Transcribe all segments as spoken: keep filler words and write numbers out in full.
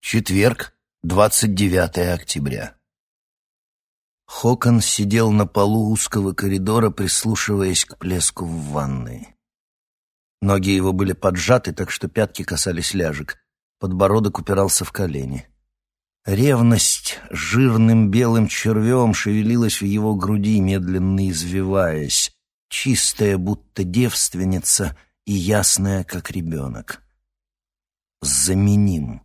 Четверг, двадцать девятое октября. Хокон сидел на полу узкого коридора, прислушиваясь к плеску в ванной. Ноги его были поджаты, так что пятки касались ляжек. Подбородок упирался в колени. Ревность жирным белым червем шевелилась в его груди, медленно извиваясь, чистая, будто девственница, и ясная, как ребенок. Заменим.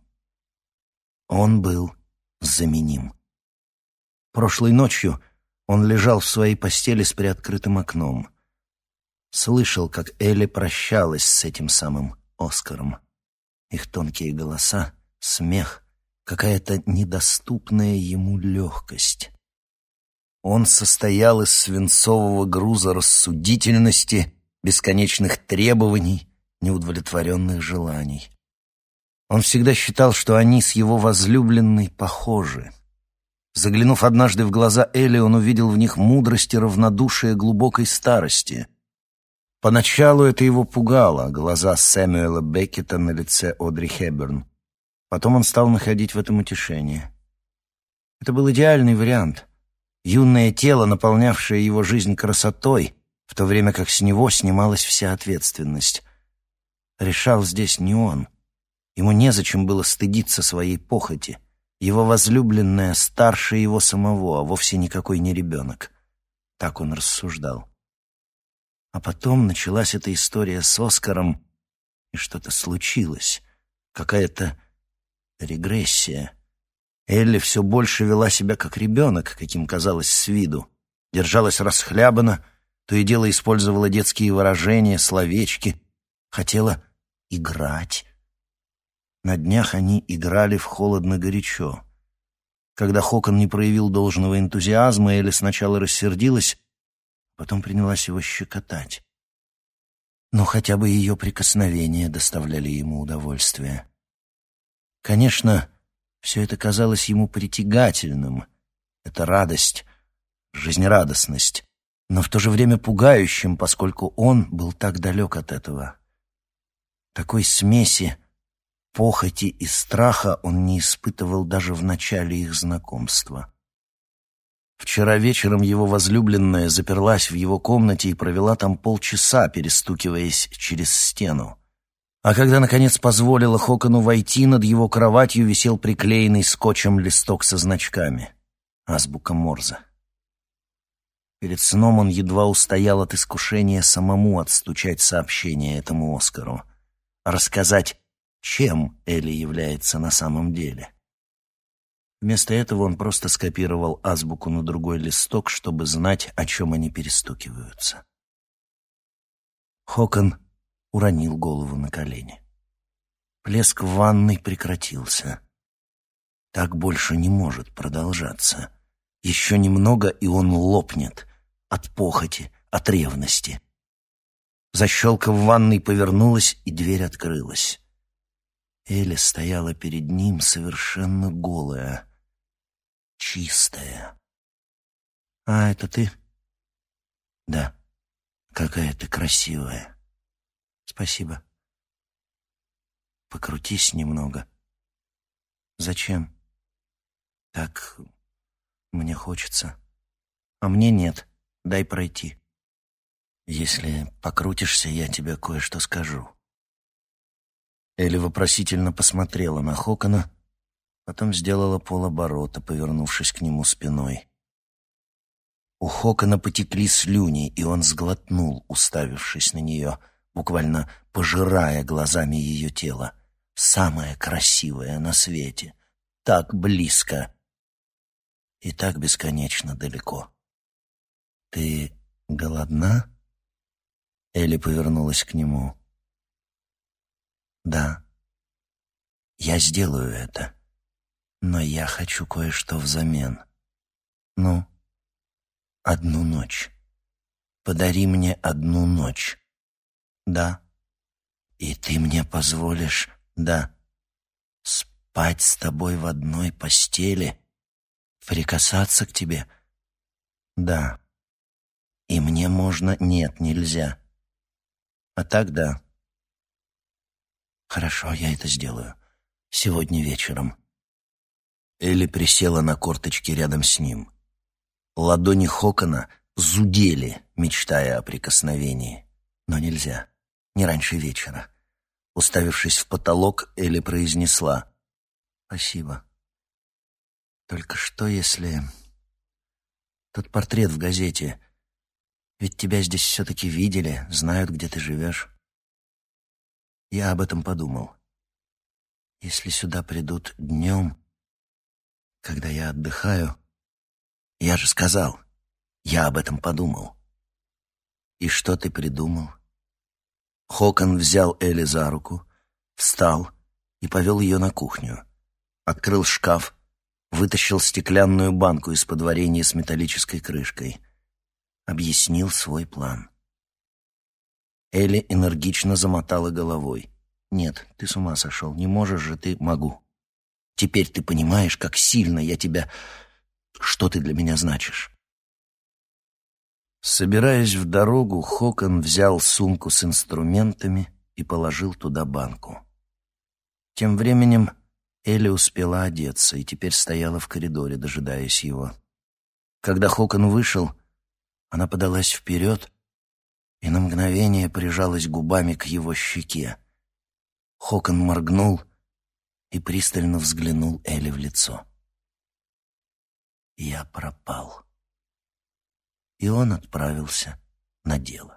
Он был заменим. Прошлой ночью он лежал в своей постели с приоткрытым окном. Слышал, как Элли прощалась с этим самым Оскаром. Их тонкие голоса, смех, какая-то недоступная ему легкость. Он состоял из свинцового груза рассудительности, бесконечных требований, неудовлетворенных желаний. Он всегда считал, что они с его возлюбленной похожи. Заглянув однажды в глаза Элли, он увидел в них мудрость и равнодушие глубокой старости. Поначалу это его пугало, глаза Сэмюэла Беккета на лице Одри Хепберн. Потом он стал находить в этом утешение. Это был идеальный вариант. Юное тело, наполнявшее его жизнь красотой, в то время как с него снималась вся ответственность. Решал здесь не он. Ему незачем было стыдиться своей похоти. Его возлюбленная старше его самого, а вовсе никакой не ребенок. Так он рассуждал. А потом началась эта история с Оскаром, и что-то случилось. Какая-то регрессия. Элли все больше вела себя как ребенок, каким казалось с виду. Держалась расхлябанно, то и дело использовала детские выражения, словечки. Хотела играть. На днях они играли в холодно-горячо. Когда Хокон не проявил должного энтузиазма, Элли сначала рассердилась, потом принялась его щекотать. Но хотя бы ее прикосновения доставляли ему удовольствие. Конечно, все это казалось ему притягательным. Это радость, жизнерадостность, но в то же время пугающим, поскольку он был так далек от этого. Такой смеси похоти и страха он не испытывал даже в начале их знакомства. Вчера вечером его возлюбленная заперлась в его комнате и провела там полчаса, перестукиваясь через стену. А когда, наконец, позволила Хокону войти, над его кроватью висел приклеенный скотчем листок со значками. Азбука Морзе. Перед сном он едва устоял от искушения самому отстучать сообщение этому Оскару, рассказать, чем Элли является на самом деле. Вместо этого он просто скопировал азбуку на другой листок, чтобы знать, о чем они перестукиваются. Хокон уронил голову на колени. Плеск в ванной прекратился. Так больше не может продолжаться. Еще немного, и он лопнет от похоти, от ревности. Защелка в ванной повернулась, и дверь открылась. Элли стояла перед ним совершенно голая, чистая. «А, это ты?» «Да. Какая ты красивая. Спасибо. Покрутись немного». «Зачем?» «Так мне хочется. А мне нет. Дай пройти. Если покрутишься, я тебе кое-что скажу». Элли вопросительно посмотрела на Хокона, потом сделала полоборота, повернувшись к нему спиной. У Хокона потекли слюни, и он сглотнул, уставившись на нее, буквально пожирая глазами ее тело. Самое красивое на свете. Так близко и так бесконечно далеко. «Ты голодна?» Элли повернулась к нему. «Да, я сделаю это, но я хочу кое-что взамен. Ну, одну ночь. Подари мне одну ночь. Да. И ты мне позволишь, да, спать с тобой в одной постели, прикасаться к тебе? Да. И мне можно... Нет, нельзя. А так да. Хорошо, я это сделаю. Сегодня вечером. Элли присела на корточки рядом с ним. Ладони Хокона зудели, мечтая о прикосновении. Но нельзя, не раньше вечера. Уставившись в потолок, Элли произнесла: «Спасибо. Только что, если... Тот портрет в газете... Ведь тебя здесь все-таки видели, знают, где ты живешь. Я об этом подумал. Если сюда придут днем, когда я отдыхаю... Я же сказал, я об этом подумал». «И что ты придумал?» Хокон взял Элли за руку, встал и повел ее на кухню. Открыл шкаф, вытащил стеклянную банку из-под варенья с металлической крышкой. Объяснил свой план. Элли энергично замотала головой. «Нет, ты с ума сошел, не можешь же ты...» «Могу. Теперь ты понимаешь, как сильно я тебя... Что ты для меня значишь?» Собираясь в дорогу, Хокон взял сумку с инструментами и положил туда банку. Тем временем Элли успела одеться и теперь стояла в коридоре, дожидаясь его. Когда Хокон вышел, она подалась вперед и на мгновение прижалась губами к его щеке. Хокон моргнул и пристально взглянул Элли в лицо. «Я пропал». И он отправился на дело.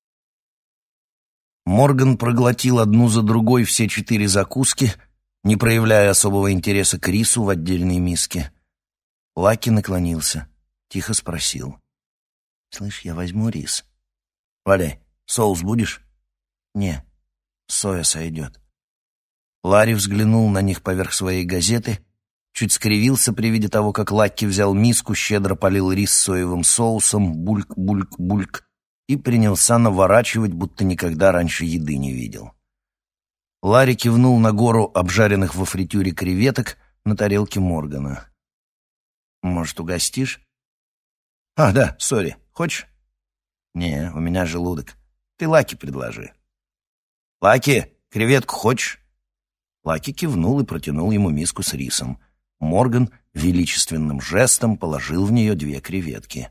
Морган проглотил одну за другой все четыре закуски, не проявляя особого интереса к рису в отдельной миске. Лаки наклонился, тихо спросил: «Слышь, я возьму рис?» «Валяй, соус будешь?» «Не, соя сойдет». Ларри взглянул на них поверх своей газеты, чуть скривился при виде того, как Лакки взял миску, щедро полил рис соевым соусом, бульк-бульк-бульк, и принялся наворачивать, будто никогда раньше еды не видел. Ларри кивнул на гору обжаренных во фритюре креветок на тарелке Моргана. «Может, угостишь?» «А, да, сори. Хочешь?» «Не, у меня желудок. Ты Лаки предложи». «Лаки, креветку хочешь?» Лаки кивнул и протянул ему миску с рисом. Морган величественным жестом положил в нее две креветки.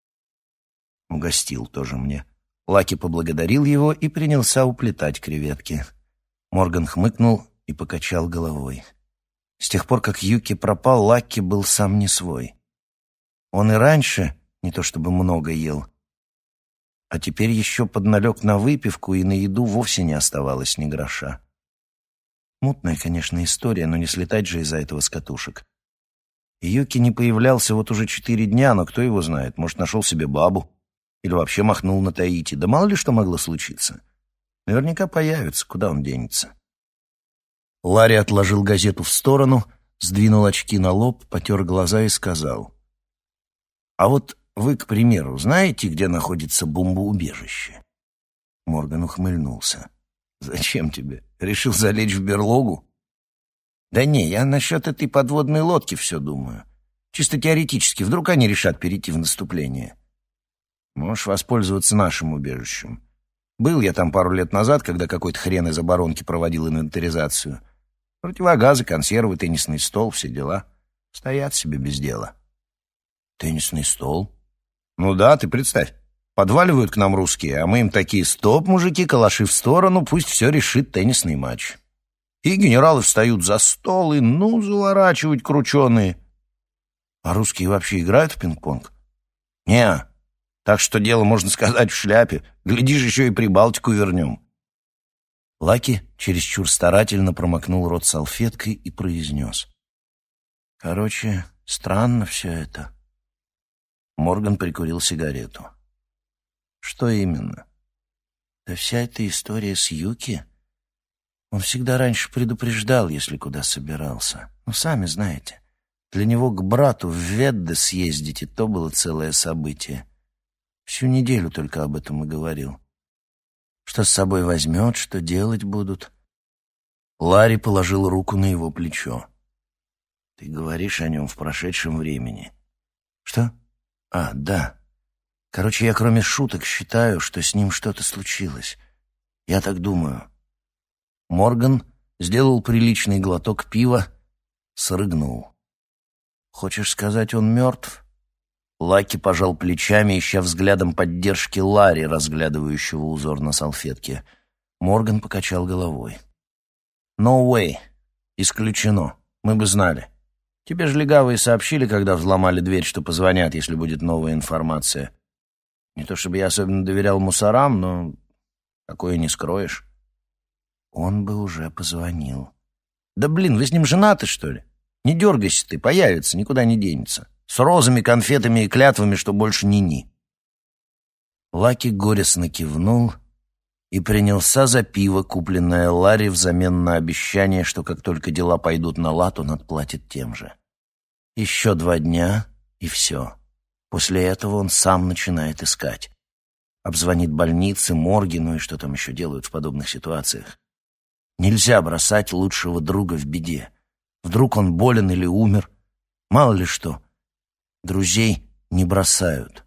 Угостил тоже мне. Лаки поблагодарил его и принялся уплетать креветки. Морган хмыкнул и покачал головой. С тех пор, как Юки пропал, Лаки был сам не свой. Он и раньше не то чтобы много ел, а теперь еще подналег на выпивку, и на еду вовсе не оставалось ни гроша. Мутная, конечно, история, но не слетать же из-за этого с катушек. Юки не появлялся вот уже четыре дня, но кто его знает, может, нашел себе бабу или вообще махнул на Таити. Да мало ли что могло случиться. Наверняка появится, куда он денется. Ларри отложил газету в сторону, сдвинул очки на лоб, потер глаза и сказал: «А вот вы, к примеру, знаете, где находится бомбоубежище?» Морган ухмыльнулся. «Зачем тебе? Решил залечь в берлогу?» «Да не, я насчет этой подводной лодки все думаю. Чисто теоретически, вдруг они решат перейти в наступление. Можешь воспользоваться нашим убежищем. Был я там пару лет назад, когда какой-то хрен из оборонки проводил инвентаризацию. Противогазы, консервы, теннисный стол, все дела. Стоят себе без дела». «Теннисный стол?» «Ну да, ты представь. Подваливают к нам русские, а мы им такие: стоп, мужики, калаши в сторону, пусть все решит теннисный матч. И генералы встают за стол, и ну, заворачивать крученые». «А русские вообще играют в пинг-понг?» «Не, так что дело, можно сказать, в шляпе. Глядишь, еще и Прибалтику вернем». Лаки чересчур старательно промокнул рот салфеткой и произнес: «Короче, странно все это». Морган прикурил сигарету. «Что именно?» «Да вся эта история с Юки. Он всегда раньше предупреждал, если куда собирался. Ну, сами знаете, для него к брату в Ведде съездить, и то было целое событие. Всю неделю только об этом и говорил. Что с собой возьмет, что делать будут». Ларри положил руку на его плечо. «Ты говоришь о нем в прошедшем времени». «Что? А, да. Короче, я кроме шуток считаю, что с ним что-то случилось. Я так думаю». Морган сделал приличный глоток пива, срыгнул. Хочешь сказать, он мертв? Лаки пожал плечами, ища взглядом поддержки Ларри, разглядывающего узор на салфетке. Морган покачал головой. «No way. Исключено. Мы бы знали. Тебе же легавые сообщили, когда взломали дверь, что позвонят, если будет новая информация. Не то чтобы я особенно доверял мусорам, но такое не скроешь». Он бы уже позвонил. «Да блин, вы с ним женаты, что ли? Не дергайся ты, появится, никуда не денется. С розами, конфетами и клятвами, что больше ни-ни». Лаки горестно кивнул и принялся за пиво, купленное Ларри взамен на обещание, что как только дела пойдут на лад, он отплатит тем же. Еще два дня, и все. После этого он сам начинает искать. Обзвонит больницы, морги, ну и что там еще делают в подобных ситуациях. Нельзя бросать лучшего друга в беде. Вдруг он болен или умер. Мало ли что. Друзей не бросают.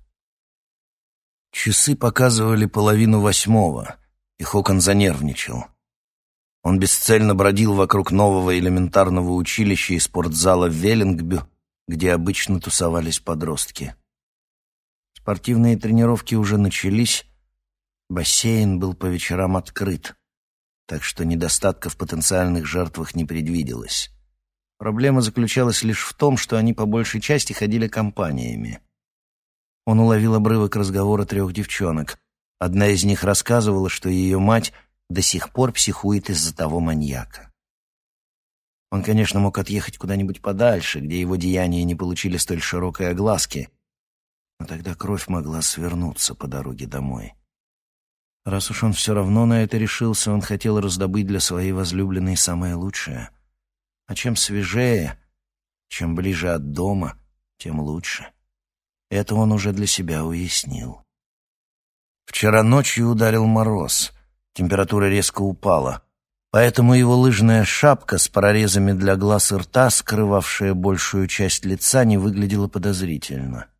Часы показывали половину восьмого, и Хокон занервничал. Он бесцельно бродил вокруг нового элементарного училища и спортзала в Веллингбю, где обычно тусовались подростки. Спортивные тренировки уже начались, бассейн был по вечерам открыт, так что недостатков в потенциальных жертвах не предвиделось. Проблема заключалась лишь в том, что они по большей части ходили компаниями. Он уловил обрывок разговора трех девчонок. Одна из них рассказывала, что ее мать до сих пор психует из-за того маньяка. Он, конечно, мог отъехать куда-нибудь подальше, где его деяния не получили столь широкой огласки, но тогда кровь могла свернуться по дороге домой. Раз уж он все равно на это решился, он хотел раздобыть для своей возлюбленной самое лучшее. А чем свежее, чем ближе от дома, тем лучше. Это он уже для себя уяснил. Вчера ночью ударил мороз, температура резко упала, поэтому его лыжная шапка с прорезами для глаз и рта, скрывавшая большую часть лица, не выглядела подозрительно.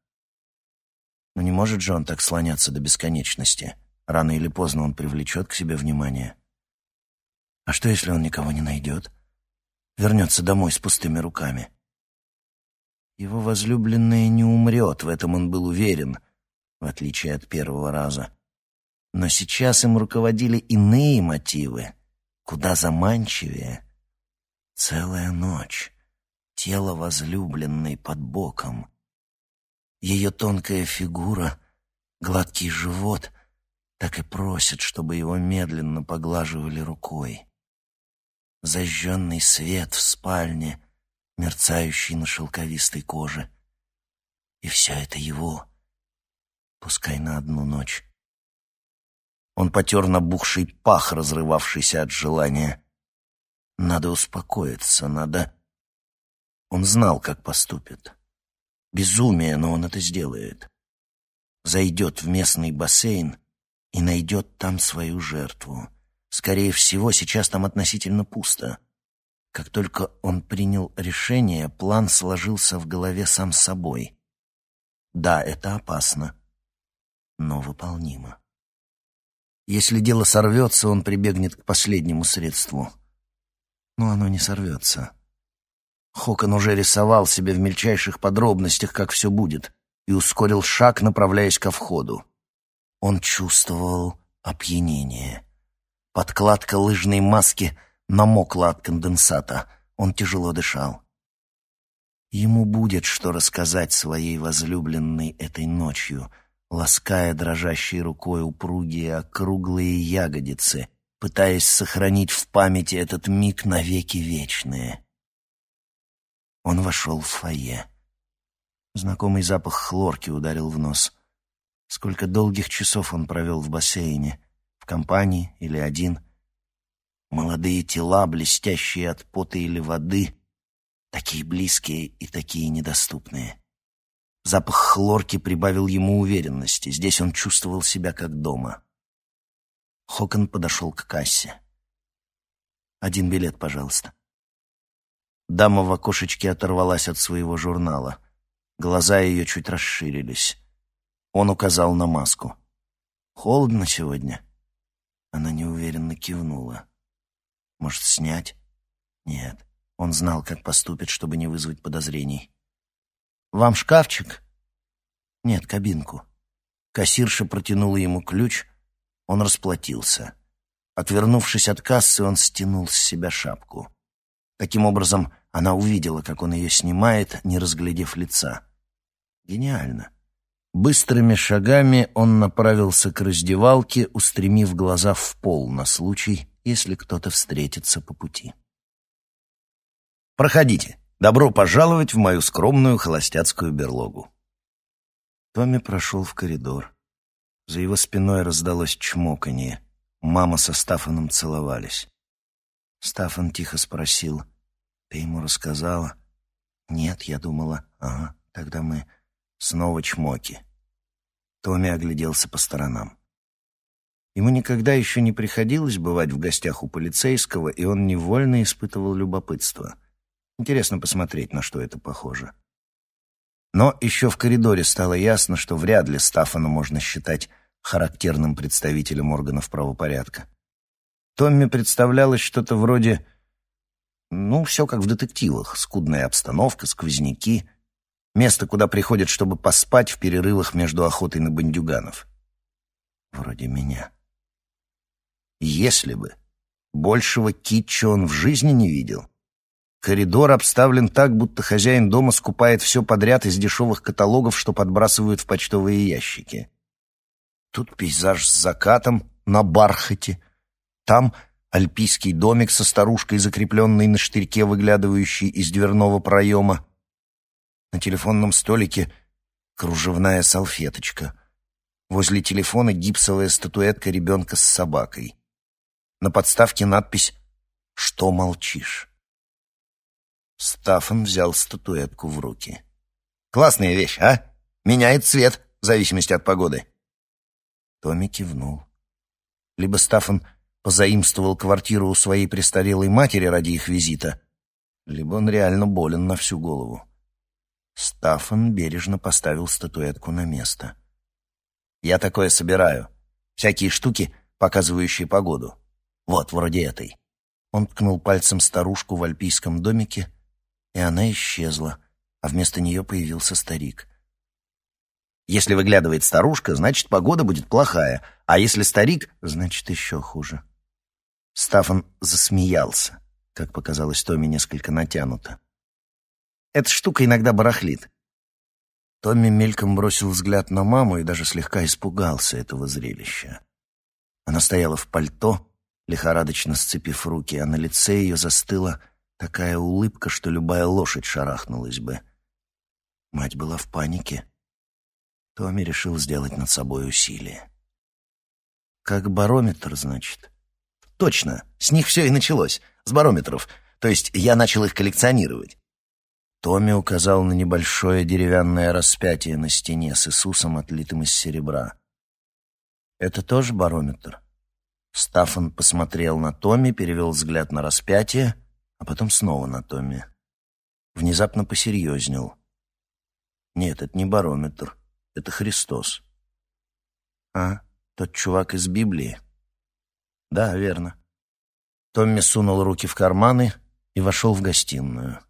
Но не может же он так слоняться до бесконечности. Рано или поздно он привлечет к себе внимание. А что, если он никого не найдет? Вернется домой с пустыми руками. Его возлюбленная не умрет, в этом он был уверен, в отличие от первого раза. Но сейчас им руководили иные мотивы, куда заманчивее. Целая ночь, тело возлюбленной под боком. Ее тонкая фигура, гладкий живот так и просят, чтобы его медленно поглаживали рукой. Зажженный свет в спальне, мерцающий на шелковистой коже. И все это его, пускай на одну ночь. Он потер набухший пах, разрывавшийся от желания. Надо успокоиться, надо... Он знал, как поступит. Безумие, но он это сделает. Зайдет в местный бассейн и найдет там свою жертву. Скорее всего, сейчас там относительно пусто. Как только он принял решение, план сложился в голове сам собой. Да, это опасно, но выполнимо. Если дело сорвется, он прибегнет к последнему средству. Но оно не сорвется. Хокон уже рисовал себе в мельчайших подробностях, как все будет, и ускорил шаг, направляясь ко входу. Он чувствовал опьянение. Подкладка лыжной маски намокла от конденсата. Он тяжело дышал. Ему будет что рассказать своей возлюбленной этой ночью, лаская дрожащей рукой упругие округлые ягодицы, пытаясь сохранить в памяти этот миг навеки вечные. Он вошел в фойе. Знакомый запах хлорки ударил в нос. Сколько долгих часов он провел в бассейне, в компании или один. Молодые тела, блестящие от пота или воды, такие близкие и такие недоступные. Запах хлорки прибавил ему уверенности. Здесь он чувствовал себя как дома. Хокон подошел к кассе. «Один билет, пожалуйста». Дама в окошечке оторвалась от своего журнала. Глаза ее чуть расширились. Он указал на маску. «Холодно сегодня?» Она неуверенно кивнула. «Может, снять?» «Нет». Он знал, как поступит, чтобы не вызвать подозрений. «Вам шкафчик?» «Нет, кабинку». Кассирша протянула ему ключ, он расплатился. Отвернувшись от кассы, он стянул с себя шапку. Таким образом, она увидела, как он ее снимает, не разглядев лица. Гениально. Быстрыми шагами он направился к раздевалке, устремив глаза в пол на случай, если кто-то встретится по пути. «Проходите. Добро пожаловать в мою скромную холостяцкую берлогу». Томми прошел в коридор. За его спиной раздалось чмоканье. Мама со Стаффаном целовались. Стаффан тихо спросил: «Ты ему рассказала?» «Нет, я думала». «Ага, тогда мы...» Снова чмоки. Томми огляделся по сторонам. Ему никогда еще не приходилось бывать в гостях у полицейского, и он невольно испытывал любопытство. Интересно посмотреть, на что это похоже. Но еще в коридоре стало ясно, что вряд ли Стаффана можно считать характерным представителем органов правопорядка. Томми представлялось что-то вроде... Ну, все как в детективах. Скудная обстановка, сквозняки. Место, куда приходят, чтобы поспать в перерывах между охотой на бандюганов. Вроде меня. Если бы. Большего китча он в жизни не видел. Коридор обставлен так, будто хозяин дома скупает все подряд из дешевых каталогов, что подбрасывают в почтовые ящики. Тут пейзаж с закатом на бархате. Там альпийский домик со старушкой, закрепленной на штырьке, выглядывающей из дверного проема. На телефонном столике кружевная салфеточка. Возле телефона гипсовая статуэтка ребенка с собакой. На подставке надпись «Что молчишь?». Стаффан взял статуэтку в руки. «Классная вещь, а? Меняет цвет в зависимости от погоды». Томми кивнул. Либо Стаффан позаимствовал квартиру у своей престарелой матери ради их визита, либо он реально болен на всю голову. Стаффан бережно поставил статуэтку на место. «Я такое собираю. Всякие штуки, показывающие погоду. Вот, вроде этой». Он ткнул пальцем старушку в альпийском домике, и она исчезла, а вместо нее появился старик. «Если выглядывает старушка, значит, погода будет плохая, а если старик, значит, еще хуже». Стаффан засмеялся, как показалось Томми, несколько натянуто. «Эта штука иногда барахлит». Томми мельком бросил взгляд на маму и даже слегка испугался этого зрелища. Она стояла в пальто, лихорадочно сцепив руки, а на лице ее застыла такая улыбка, что любая лошадь шарахнулась бы. Мать была в панике. Томми решил сделать над собой усилие. «Как барометр, значит?» «Точно, с них все и началось, с барометров. То есть я начал их коллекционировать». Томми указал на небольшое деревянное распятие на стене с Иисусом, отлитым из серебра. «Это тоже барометр?» Стаффан посмотрел на Томми, перевел взгляд на распятие, а потом снова на Томми. Внезапно посерьезнел. «Нет, это не барометр, это Христос». «А, тот чувак из Библии?» «Да, верно». Томми сунул руки в карманы и вошел в гостиную.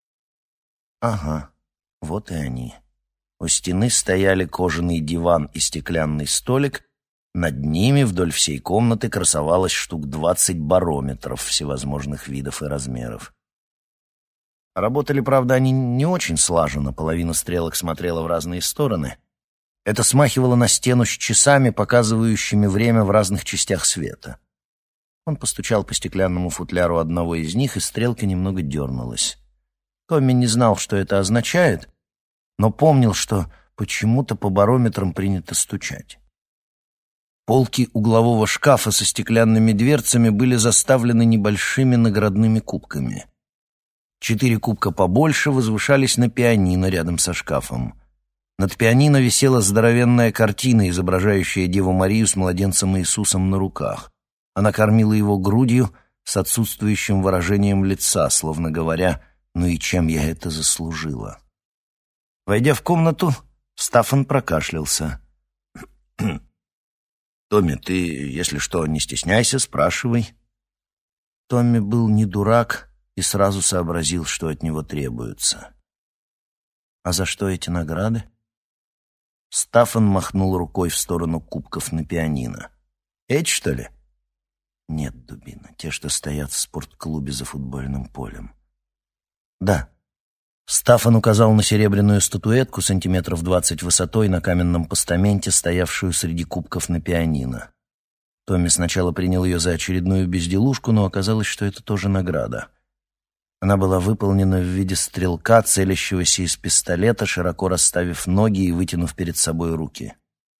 Ага, вот и они. У стены стояли кожаный диван и стеклянный столик. Над ними вдоль всей комнаты красовалось штук двадцать барометров всевозможных видов и размеров. Работали, правда, они не очень слаженно, половина стрелок смотрела в разные стороны. Это смахивало на стену с часами, показывающими время в разных частях света. Он постучал по стеклянному футляру одного из них, и стрелка немного дернулась. Томми не знал, что это означает, но помнил, что почему-то по барометрам принято стучать. Полки углового шкафа со стеклянными дверцами были заставлены небольшими наградными кубками. Четыре кубка побольше возвышались на пианино рядом со шкафом. Над пианино висела здоровенная картина, изображающая Деву Марию с младенцем Иисусом на руках. Она кормила его грудью с отсутствующим выражением лица, словно говоря: «Ну и чем я это заслужила?» Войдя в комнату, Стаффан прокашлялся. «Томми, ты, если что, не стесняйся, спрашивай». Томми был не дурак и сразу сообразил, что от него требуется. А за что эти награды? Стаффан махнул рукой в сторону кубков на пианино. Эти, что ли? Нет, дубина, те, что стоят в спортклубе за футбольным полем. Да. Стаффан указал на серебряную статуэтку сантиметров двадцать высотой на каменном постаменте, стоявшую среди кубков на пианино. Томми сначала принял ее за очередную безделушку, но оказалось, что это тоже награда. Она была выполнена в виде стрелка, целящегося из пистолета, широко расставив ноги и вытянув перед собой руки.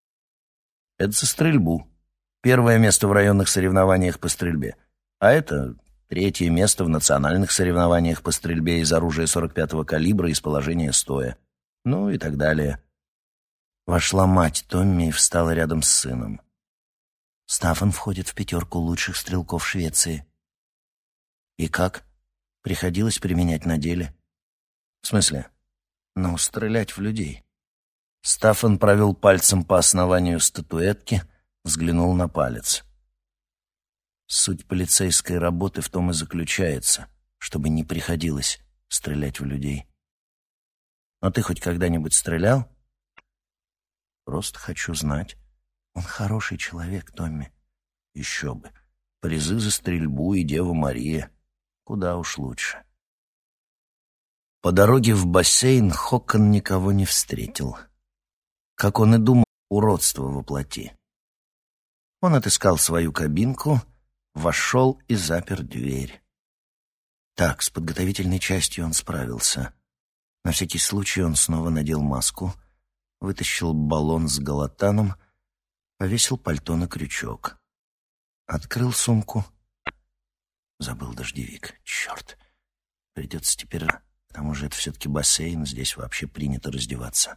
Это за стрельбу. Первое место в районных соревнованиях по стрельбе. А это третье место в национальных соревнованиях по стрельбе из оружия сорок пятого калибра из положения стоя. Ну и так далее. Вошла мать Томми и встала рядом с сыном. Стаффан входит в пятерку лучших стрелков Швеции. И как? Приходилось применять на деле. В смысле? Ну, стрелять в людей. Стаффан провел пальцем по основанию статуэтки, взглянул на палец. Суть полицейской работы в том и заключается, чтобы не приходилось стрелять в людей. А ты хоть когда-нибудь стрелял? Просто хочу знать. Он хороший человек, Томми. Еще бы. Призы за стрельбу и Дева Мария. Куда уж лучше. По дороге в бассейн Хокон никого не встретил. Как он и думал, уродство воплоти. Он отыскал свою кабинку, вошел и запер дверь. Так, с подготовительной частью он справился. На всякий случай он снова надел маску, вытащил баллон с галатаном, повесил пальто на крючок. Открыл сумку. Забыл дождевик. Черт. Придется теперь... К тому же это все-таки бассейн, здесь вообще принято раздеваться.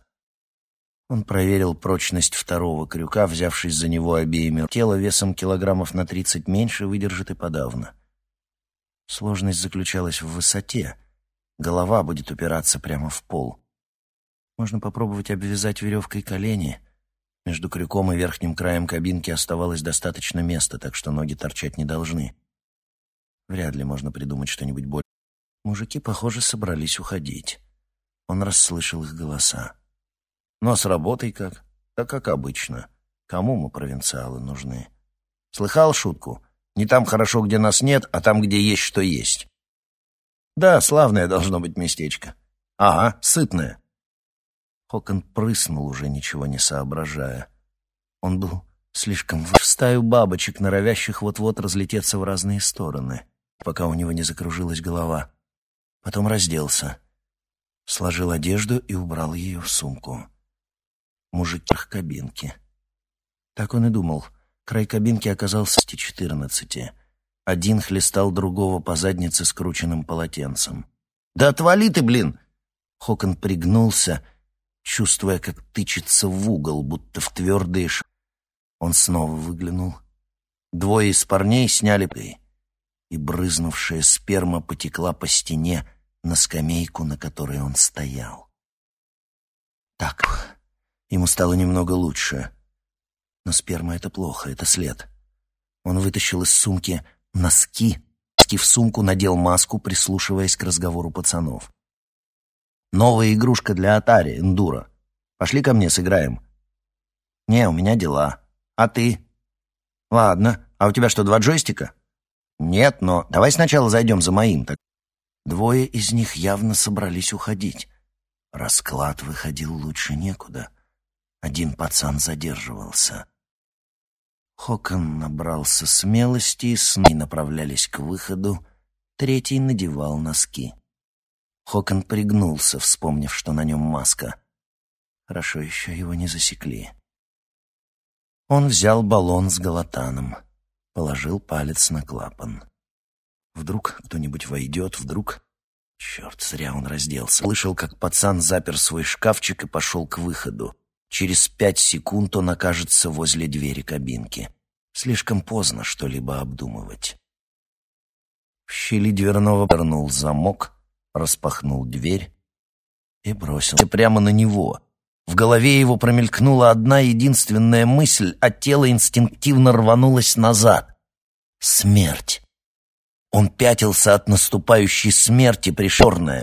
Он проверил прочность второго крюка, взявшись за него обеими. Тело весом килограммов на тридцать меньше выдержит и подавно. Сложность заключалась в высоте. Голова будет упираться прямо в пол. Можно попробовать обвязать веревкой колени. Между крюком и верхним краем кабинки оставалось достаточно места, так что ноги торчать не должны. Вряд ли можно придумать что-нибудь более. Мужики, похоже, собрались уходить. Он расслышал их голоса. Ну а с работой как? Да как обычно. Кому мы, провинциалы, нужны? Слыхал шутку? Не там хорошо, где нас нет, а там, где есть, что есть. Да, славное должно быть местечко. Ага, сытное. Хокон прыснул, уже ничего не соображая. Он был слишком в стаю бабочек, норовящих вот-вот разлететься в разные стороны, пока у него не закружилась голова. Потом разделся, сложил одежду и убрал ее в сумку. Мужики в кабинке. Так он и думал. Край кабинки оказался с четырнадцати. Один хлестал другого по заднице скрученным полотенцем. «Да отвали ты, блин!» Хокон пригнулся, чувствуя, как тычется в угол, будто в твердые ш... Он снова выглянул. Двое из парней сняли пы, и брызнувшая сперма потекла по стене на скамейку, на которой он стоял. Так, ему стало немного лучше. Но сперма — это плохо, это след. Он вытащил из сумки носки, носки в сумку, надел маску, прислушиваясь к разговору пацанов. «Новая игрушка для Atari, Эндуро. Пошли ко мне, сыграем». «Не, у меня дела. А ты?» «Ладно. А у тебя что, два джойстика?» «Нет, но давай сначала зайдем за моим». Так. Двое из них явно собрались уходить. Расклад выходил лучше некуда. Один пацан задерживался. Хокон набрался смелости, и сны направлялись к выходу. Третий надевал носки. Хокон пригнулся, вспомнив, что на нем маска. Хорошо еще его не засекли. Он взял баллон с галатаном, положил палец на клапан. Вдруг кто-нибудь войдет, вдруг... Черт, зря он разделся. Слышал, как пацан запер свой шкафчик и пошел к выходу. Через пять секунд он окажется возле двери кабинки. Слишком поздно что-либо обдумывать. В щели дверного повернул замок, распахнул дверь и бросился прямо на него. В голове его промелькнула одна единственная мысль, а тело инстинктивно рванулось назад. Смерть. Он пятился от наступающей смерти, пришорная.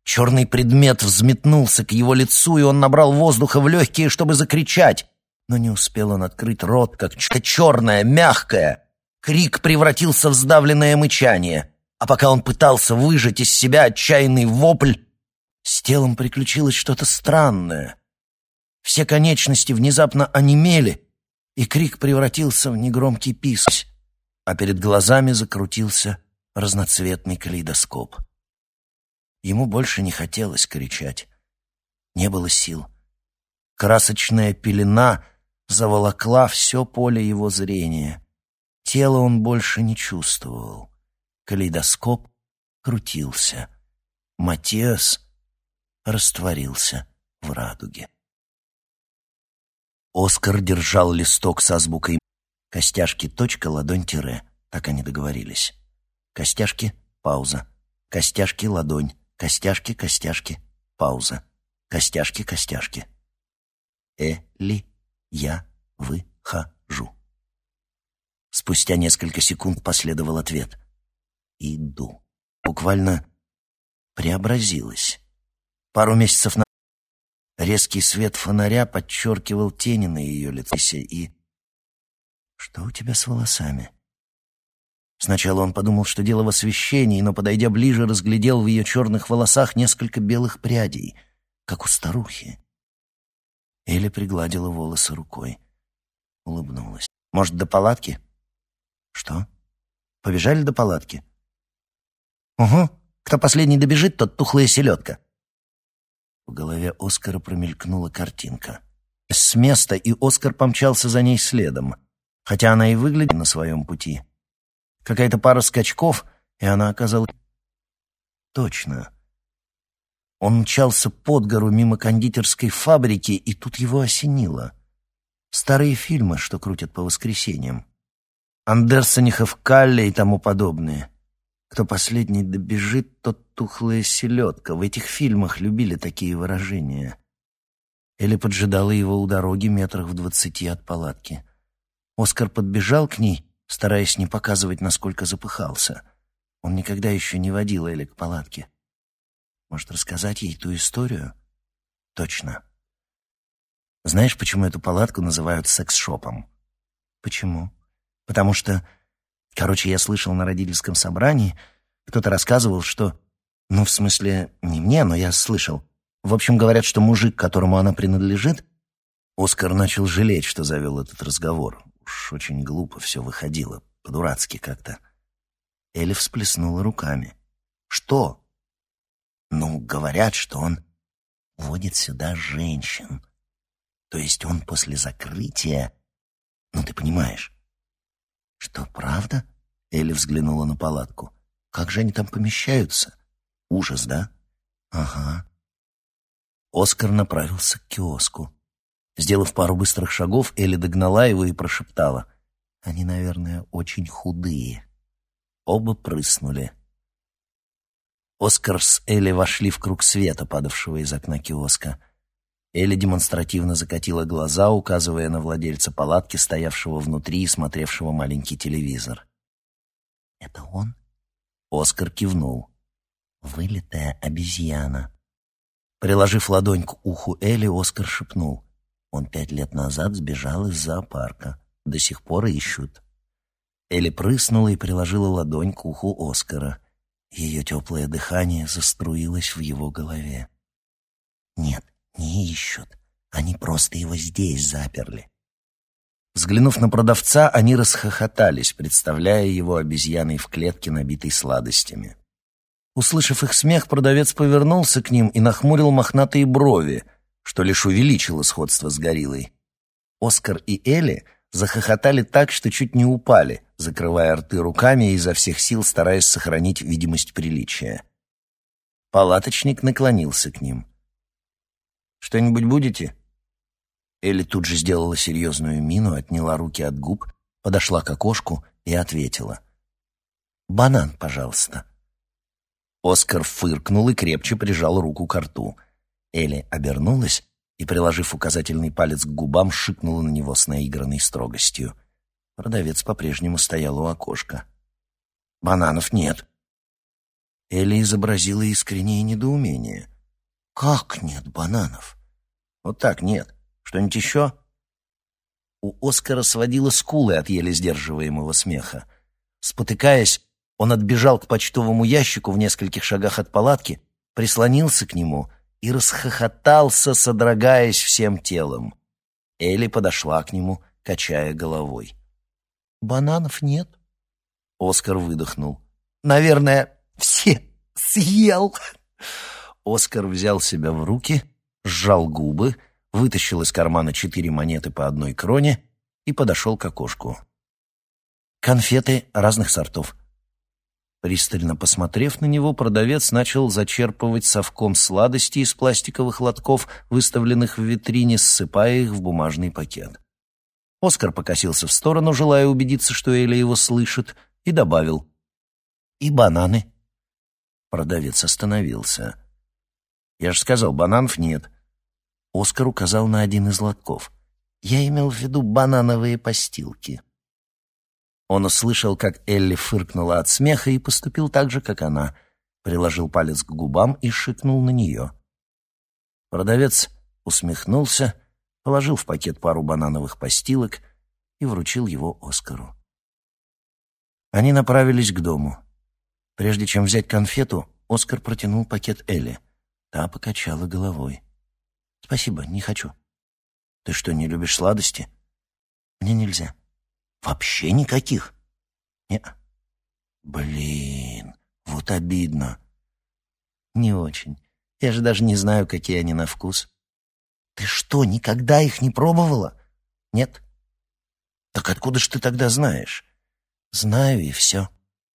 Черный предмет взметнулся к его лицу, и он набрал воздуха в легкие, чтобы закричать. Но не успел он открыть рот, как что-то черное, мягкое. Крик превратился в сдавленное мычание. А пока он пытался выжать из себя отчаянный вопль, с телом приключилось что-то странное. Все конечности внезапно онемели, и крик превратился в негромкий писк, а перед глазами закрутился разноцветный калейдоскоп. Ему больше не хотелось кричать. Не было сил. Красочная пелена заволокла все поле его зрения. Тело он больше не чувствовал. Калейдоскоп крутился. Матиас растворился в радуге. Оскар держал листок с азбукой костяшки, точка, ладонь, тире. Так они договорились. Костяшки, пауза. Костяшки, ладонь. Костяшки, костяшки, пауза. Костяшки, костяшки. Эли, я выхожу. Спустя несколько секунд последовал ответ. Иду. Буквально преобразилась. Пару месяцев назад резкий свет фонаря подчеркивал тени на ее лице и... Что у тебя с волосами? Сначала он подумал, что дело в освещении, но, подойдя ближе, разглядел в ее черных волосах несколько белых прядей, как у старухи. Эля пригладила волосы рукой. Улыбнулась. «Может, до палатки?» «Что? Побежали до палатки?» «Угу. Кто последний добежит, тот тухлая селедка». В голове Оскара промелькнула картинка. С места, и Оскар помчался за ней следом, хотя она и выглядела на своем пути. Какая-то пара скачков, и она оказалась... Точно. Он мчался под гору мимо кондитерской фабрики, и тут его осенило. Старые фильмы, что крутят по воскресеньям. Андерсонихов, Калле и тому подобные. Кто последний добежит, тот тухлая селедка. В этих фильмах любили такие выражения. Элли поджидала его у дороги метрах в двадцати от палатки. Оскар подбежал к ней, стараясь не показывать, насколько запыхался. Он никогда еще не водил Элли к палатке. Может, рассказать ей ту историю? Точно. Знаешь, почему эту палатку называют секс-шопом? Почему? Потому что... Короче, я слышал на родительском собрании, кто-то рассказывал, что... Ну, в смысле, не мне, но я слышал. В общем, говорят, что мужик, которому она принадлежит... Оскар начал жалеть, что завел этот разговор. Уж очень глупо все выходило, по-дурацки как-то. Элли всплеснула руками. «Что?» «Ну, говорят, что он водит сюда женщин. То есть он после закрытия... Ну, ты понимаешь». «Что, правда?» — Элли взглянула на палатку. «Как же они там помещаются? Ужас, да?» «Ага». Оскар направился к киоску. Сделав пару быстрых шагов, Элли догнала его и прошептала. «Они, наверное, очень худые». Оба прыснули. Оскар с Элли вошли в круг света, падавшего из окна киоска. Элли демонстративно закатила глаза, указывая на владельца палатки, стоявшего внутри и смотревшего маленький телевизор. «Это он?» Оскар кивнул. «Вылитая обезьяна». Приложив ладонь к уху Элли, Оскар шепнул. «Он пять лет назад сбежал из зоопарка. До сих пор ищут». Элли прыснула и приложила ладонь к уху Оскара. Ее теплое дыхание заструилось в его голове. «Нет, не ищут. Они просто его здесь заперли». Взглянув на продавца, они расхохотались, представляя его обезьяной в клетке, набитой сладостями. Услышав их смех, продавец повернулся к ним и нахмурил мохнатые брови, что лишь увеличило сходство с гориллой. Оскар и Элли захохотали так, что чуть не упали, закрывая рты руками и изо всех сил стараясь сохранить видимость приличия. Палаточник наклонился к ним. «Что-нибудь будете?» Элли тут же сделала серьезную мину, отняла руки от губ, подошла к окошку и ответила. «Банан, пожалуйста». Оскар фыркнул и крепче прижал руку к рту. Элли обернулась и, приложив указательный палец к губам, шикнула на него с наигранной строгостью. Продавец по-прежнему стоял у окошка. «Бананов нет». Элли изобразила искреннее недоумение. «Как нет бананов?» «Вот так нет. Что-нибудь еще?» У Оскара сводило скулы от еле сдерживаемого смеха. Спотыкаясь, он отбежал к почтовому ящику в нескольких шагах от палатки, прислонился к нему и расхохотался, содрогаясь всем телом. Элли подошла к нему, качая головой. «Бананов нет?» Оскар выдохнул. «Наверное, все съел». Оскар взял себя в руки, сжал губы, вытащил из кармана четыре монеты по одной кроне и подошел к окошку. «Конфеты разных сортов». Пристально посмотрев на него, продавец начал зачерпывать совком сладости из пластиковых лотков, выставленных в витрине, ссыпая их в бумажный пакет. Оскар покосился в сторону, желая убедиться, что Элли его слышит, и добавил: «И бананы». Продавец остановился. «Я же сказал, бананов нет». Оскар указал на один из лотков. «Я имел в виду банановые постилки». Он услышал, как Элли фыркнула от смеха и поступил так же, как она. Приложил палец к губам и шикнул на нее. Продавец усмехнулся, положил в пакет пару банановых постилок и вручил его Оскару. Они направились к дому. Прежде чем взять конфету, Оскар протянул пакет Элли. Та покачала головой. «Спасибо, не хочу». «Ты что, не любишь сладости?» «Мне нельзя». «Вообще никаких?» «Не». «Блин, вот обидно». «Не очень. Я же даже не знаю, какие они на вкус». «Ты что, никогда их не пробовала?» «Нет». «Так откуда ж ты тогда знаешь?» «Знаю, и все».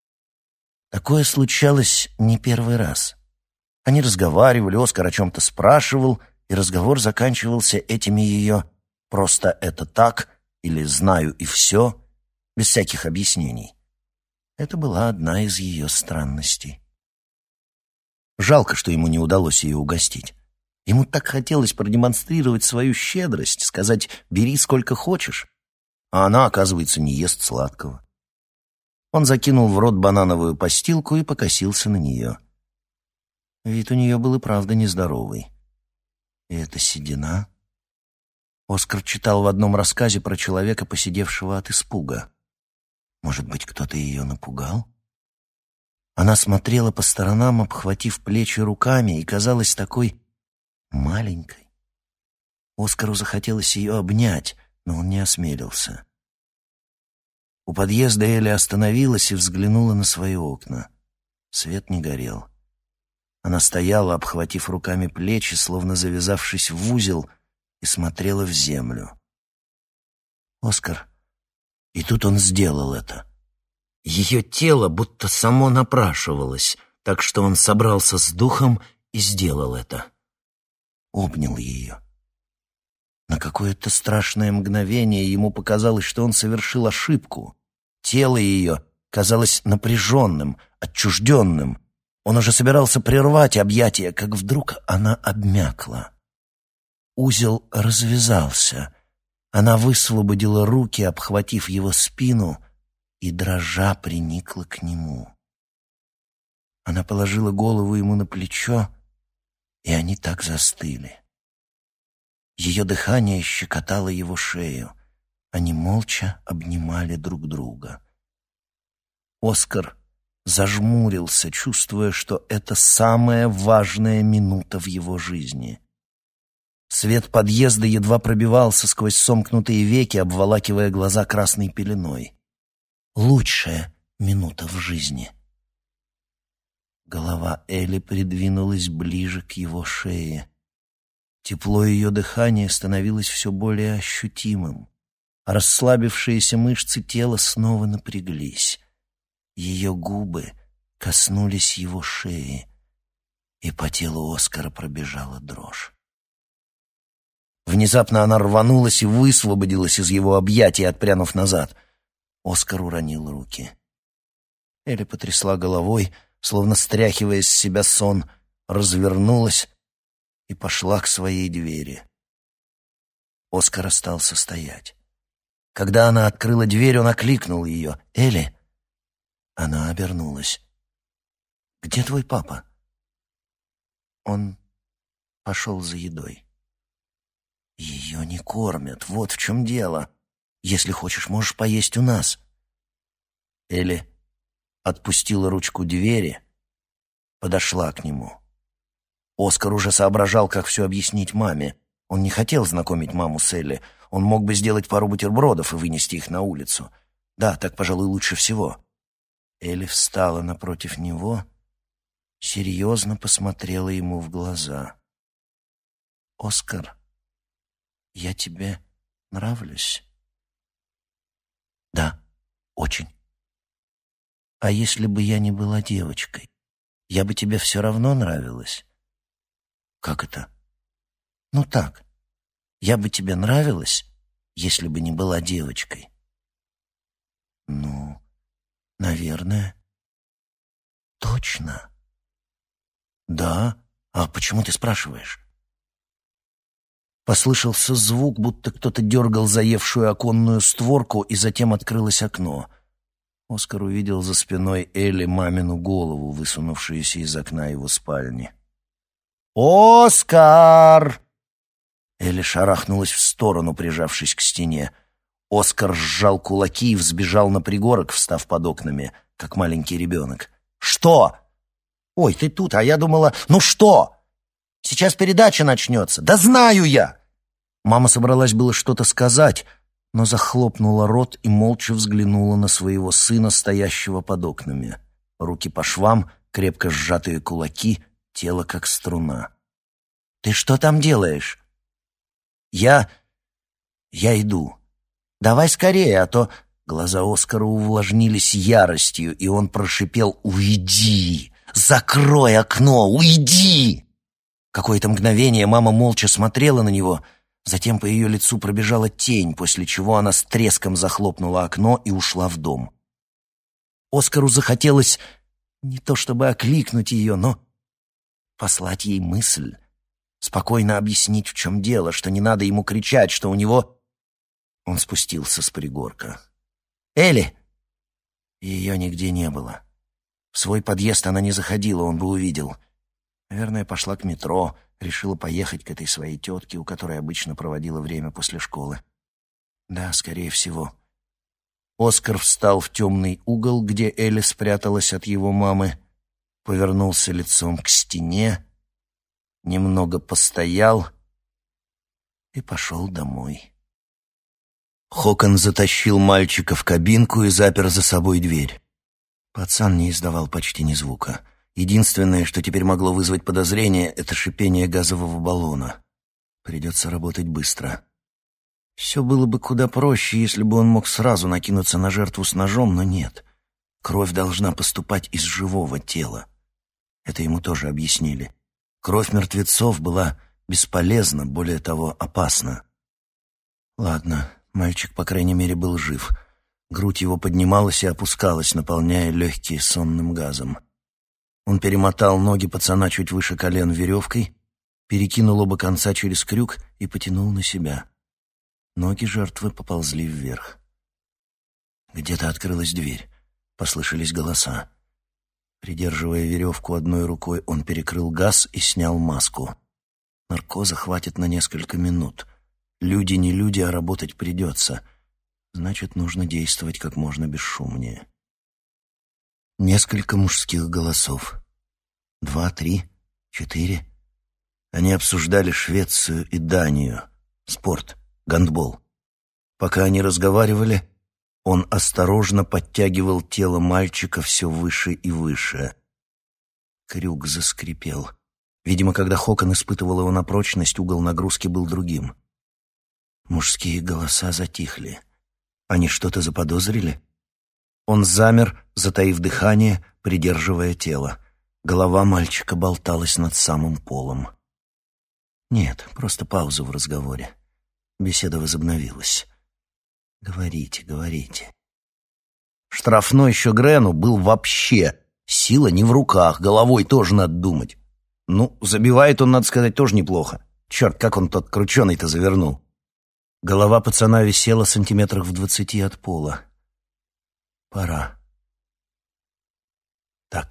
Такое случалось не первый раз. Они разговаривали, Оскар о чем-то спрашивал, и разговор заканчивался этими ее «просто это так» или «знаю и все», без всяких объяснений. Это была одна из ее странностей. Жалко, что ему не удалось ее угостить. Ему так хотелось продемонстрировать свою щедрость, сказать «бери сколько хочешь», а она, оказывается, не ест сладкого. Он закинул в рот банановую постилку и покосился на нее. Вид у нее был и правда нездоровый. И это седина. Оскар читал в одном рассказе про человека, посидевшего от испуга. Может быть, кто-то ее напугал? Она смотрела по сторонам, обхватив плечи руками, и казалась такой маленькой. Оскару захотелось ее обнять, но он не осмелился. У подъезда Элли остановилась и взглянула на свои окна. Свет не горел. Она стояла, обхватив руками плечи, словно завязавшись в узел, и смотрела в землю. «Оскар...» И тут он сделал это. Ее тело будто само напрашивалось, так что он собрался с духом и сделал это. Обнял ее. На какое-то страшное мгновение ему показалось, что он совершил ошибку. Тело ее казалось напряженным, отчужденным. Он уже собирался прервать объятия, как вдруг она обмякла. Узел развязался. Она высвободила руки, обхватив его спину, и, дрожа, приникла к нему. Она положила голову ему на плечо, и они так застыли. Ее дыхание щекотало его шею. Они молча обнимали друг друга. Оскар зажмурился, чувствуя, что это самая важная минута в его жизни. Свет подъезда едва пробивался сквозь сомкнутые веки, обволакивая глаза красной пеленой. Лучшая минута в жизни. Голова Элли придвинулась ближе к его шее. Тепло ее дыхания становилось все более ощутимым. Расслабившиеся мышцы тела снова напряглись. Ее губы коснулись его шеи, и по телу Оскара пробежала дрожь. Внезапно она рванулась и высвободилась из его объятий, отпрянув назад. Оскар уронил руки. Элли потрясла головой, словно стряхивая с себя сон, развернулась и пошла к своей двери. Оскар остался стоять. Когда она открыла дверь, он окликнул ее. «Элли!» Она обернулась. Где твой папа?» «Он пошел за едой». «Ее не кормят, вот в чем дело. Если хочешь, можешь поесть у нас». Элли отпустила ручку двери, подошла к нему. Оскар уже соображал, как все объяснить маме. Он не хотел знакомить маму с Элли. Он мог бы сделать пару бутербродов и вынести их на улицу. Да, так, пожалуй, лучше всего. Элли встала напротив него, серьезно посмотрела ему в глаза. «Оскар, я тебе нравлюсь?» «Да, очень». «А если бы я не была девочкой, я бы тебе все равно нравилась?» «Как это?» «Ну так, я бы тебе нравилась, если бы не была девочкой». «Ну, наверное». «Точно?» «Да? А почему ты спрашиваешь?» Послышался звук, будто кто-то дергал заевшую оконную створку, и затем открылось окно. Оскар увидел за спиной Элли мамину голову, высунувшуюся из окна его спальни. «Оскар!» Элли шарахнулась в сторону, прижавшись к стене. Оскар сжал кулаки и взбежал на пригорок, встав под окнами, как маленький ребенок. «Что?» «Ой, ты тут, а я думала... Ну что? Сейчас передача начнется. Да знаю я!» Мама собралась было что-то сказать, но захлопнула рот и молча взглянула на своего сына, стоящего под окнами. Руки по швам, крепко сжатые кулаки, тело как струна. «Ты что там делаешь?» «Я... я иду. Давай скорее, а то...» Глаза Оскара увлажнились яростью, и он прошипел: «Уйди! Закрой окно! Уйди!» Какое-то мгновение мама молча смотрела на него, затем по ее лицу пробежала тень, после чего она с треском захлопнула окно и ушла в дом. Оскару захотелось не то чтобы окликнуть ее, но послать ей мысль, спокойно объяснить, в чем дело, что не надо ему кричать, что у него... Он спустился с пригорка. «Элли!» Ее нигде не было. В свой подъезд она не заходила, он бы увидел. Наверное, пошла к метро, решила поехать к этой своей тетке, у которой обычно проводила время после школы. Да, скорее всего. Оскар встал в темный угол, где Элли спряталась от его мамы, повернулся лицом к стене, немного постоял и пошел домой. Хокон затащил мальчика в кабинку и запер за собой дверь. Пацан не издавал почти ни звука. Единственное, что теперь могло вызвать подозрение, это шипение газового баллона. Придется работать быстро. Все было бы куда проще, если бы он мог сразу накинуться на жертву с ножом, но нет. Кровь должна поступать из живого тела. Это ему тоже объяснили. Кровь мертвецов была бесполезна, более того, опасна. Ладно, мальчик, по крайней мере, был жив. Грудь его поднималась и опускалась, наполняя легкие сонным газом. Он перемотал ноги пацана чуть выше колен веревкой, перекинул оба конца через крюк и потянул на себя. Ноги жертвы поползли вверх. Где-то открылась дверь. Послышались голоса. Придерживая веревку одной рукой, он перекрыл газ и снял маску. Наркоза хватит на несколько минут. Люди не люди, а работать придется. Значит, нужно действовать как можно бесшумнее. Несколько мужских голосов. Два, три, четыре. Они обсуждали Швецию и Данию. Спорт, гандбол. Пока они разговаривали, он осторожно подтягивал тело мальчика все выше и выше. Крюк заскрипел. Видимо, когда Хокон испытывал его на прочность, угол нагрузки был другим. Мужские голоса затихли. Они что-то заподозрили? Он замер, затаив дыхание, придерживая тело. Голова мальчика болталась над самым полом. Нет, просто пауза в разговоре. Беседа возобновилась. Говорите, говорите. Штрафной Шогрену был вообще. Сила не в руках, головой тоже надо думать. Ну, забивает он, надо сказать, тоже неплохо. Черт, как он тот крученый-то завернул. Голова пацана висела сантиметрах в двадцати от пола. Пора. Так,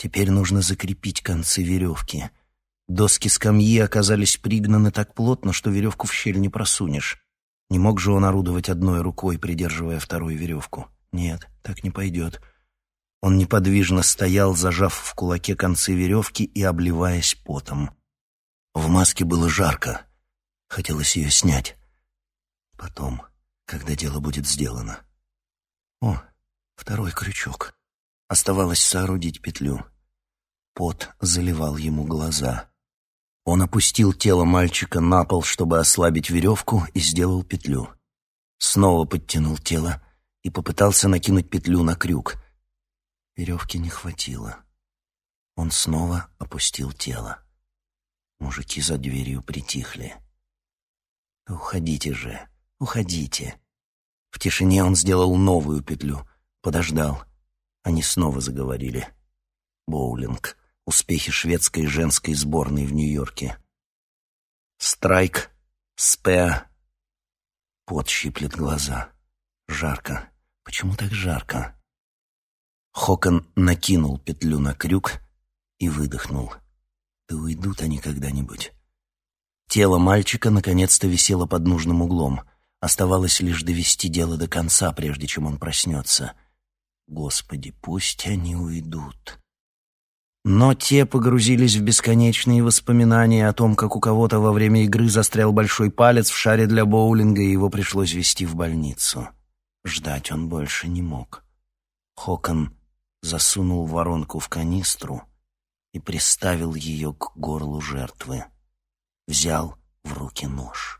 Теперь нужно закрепить концы веревки. Доски скамьи оказались пригнаны так плотно, что веревку в щель не просунешь. Не мог же он орудовать одной рукой, придерживая вторую веревку. Нет, так не пойдет. Он неподвижно стоял, зажав в кулаке концы веревки и обливаясь потом. В маске было жарко. Хотелось ее снять. Потом, когда дело будет сделано. О, второй крючок. Оставалось соорудить петлю. Пот заливал ему глаза. Он опустил тело мальчика на пол, чтобы ослабить веревку, и сделал петлю. Снова подтянул тело и попытался накинуть петлю на крюк. Веревки не хватило. Он снова опустил тело. Мужики за дверью притихли. «Уходите же, уходите». В тишине он сделал новую петлю, подождал. Они снова заговорили. Боулинг. Успехи шведской женской сборной в Нью-Йорке. Страйк. Спеа. Пот щиплет глаза. Жарко. Почему так жарко? Хокон накинул петлю на крюк и выдохнул. Да уйдут они когда-нибудь. Тело мальчика наконец-то висело под нужным углом. Оставалось лишь довести дело до конца, прежде чем он проснется. Господи, пусть они уйдут. Но те погрузились в бесконечные воспоминания о том, как у кого-то во время игры застрял большой палец в шаре для боулинга, и его пришлось везти в больницу. Ждать он больше не мог. Хокон засунул воронку в канистру и приставил ее к горлу жертвы. Взял в руки нож.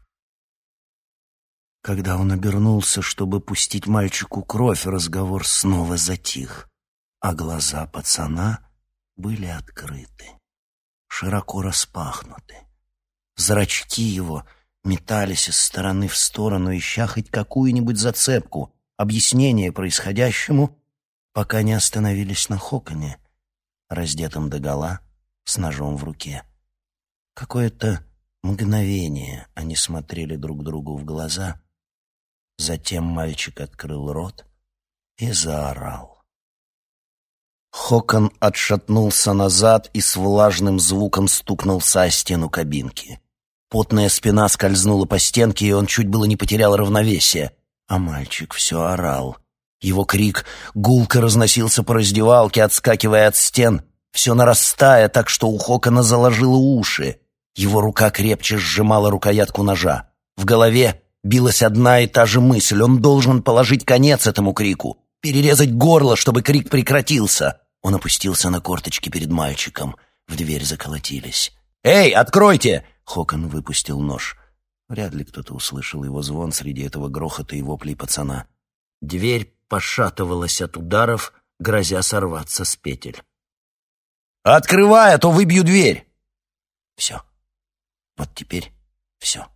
Когда он обернулся, чтобы пустить мальчику кровь, разговор снова затих, а глаза пацана были открыты, широко распахнуты. Зрачки его метались из стороны в сторону, ища хоть какую-нибудь зацепку, объяснение происходящему, пока не остановились на Хоконе, раздетом догола, с ножом в руке. Какое-то мгновение они смотрели друг другу в глаза, затем мальчик открыл рот и заорал. Хокон отшатнулся назад и с влажным звуком стукнулся о стену кабинки. Потная спина скользнула по стенке, и он чуть было не потерял равновесие. А мальчик все орал. Его крик гулко разносился по раздевалке, отскакивая от стен, все нарастая, так что у Хокона заложило уши. Его рука крепче сжимала рукоятку ножа. В голове билась одна и та же мысль. Он должен положить конец этому крику, перерезать горло, чтобы крик прекратился. Он опустился на корточки перед мальчиком. В дверь заколотились. «Эй, откройте!» Хокон выпустил нож. Вряд ли кто-то услышал его звон среди этого грохота и воплей пацана. Дверь пошатывалась от ударов, грозя сорваться с петель. «Открывай, а то выбью дверь!» Все. Вот теперь все.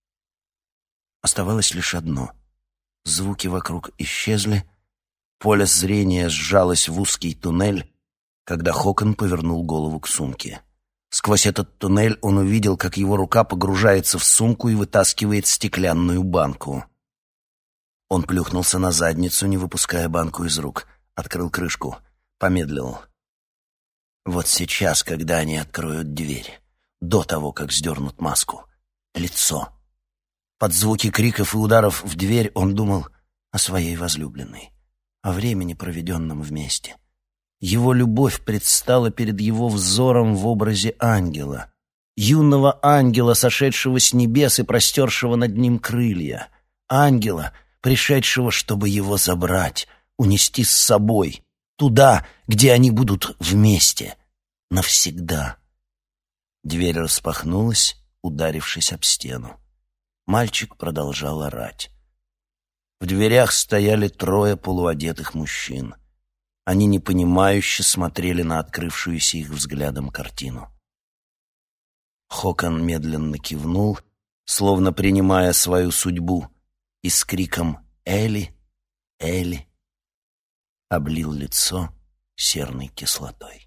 Оставалось лишь одно. Звуки вокруг исчезли. Поле зрения сжалось в узкий туннель, когда Хокон повернул голову к сумке. Сквозь этот туннель он увидел, как его рука погружается в сумку и вытаскивает стеклянную банку. Он плюхнулся на задницу, не выпуская банку из рук. Открыл крышку. Помедлил. Вот сейчас, когда они откроют дверь, до того, как сдернут маску. Лицо. Под звуки криков и ударов в дверь он думал о своей возлюбленной, о времени, проведенном вместе. Его любовь предстала перед его взором в образе ангела. Юного ангела, сошедшего с небес и простершего над ним крылья. Ангела, пришедшего, чтобы его забрать, унести с собой, туда, где они будут вместе, навсегда. Дверь распахнулась, ударившись об стену. Мальчик продолжал орать. В дверях стояли трое полуодетых мужчин. Они непонимающе смотрели на открывшуюся их взглядом картину. Хокон медленно кивнул, словно принимая свою судьбу, и с криком «Эли! Эли!» облил лицо серной кислотой.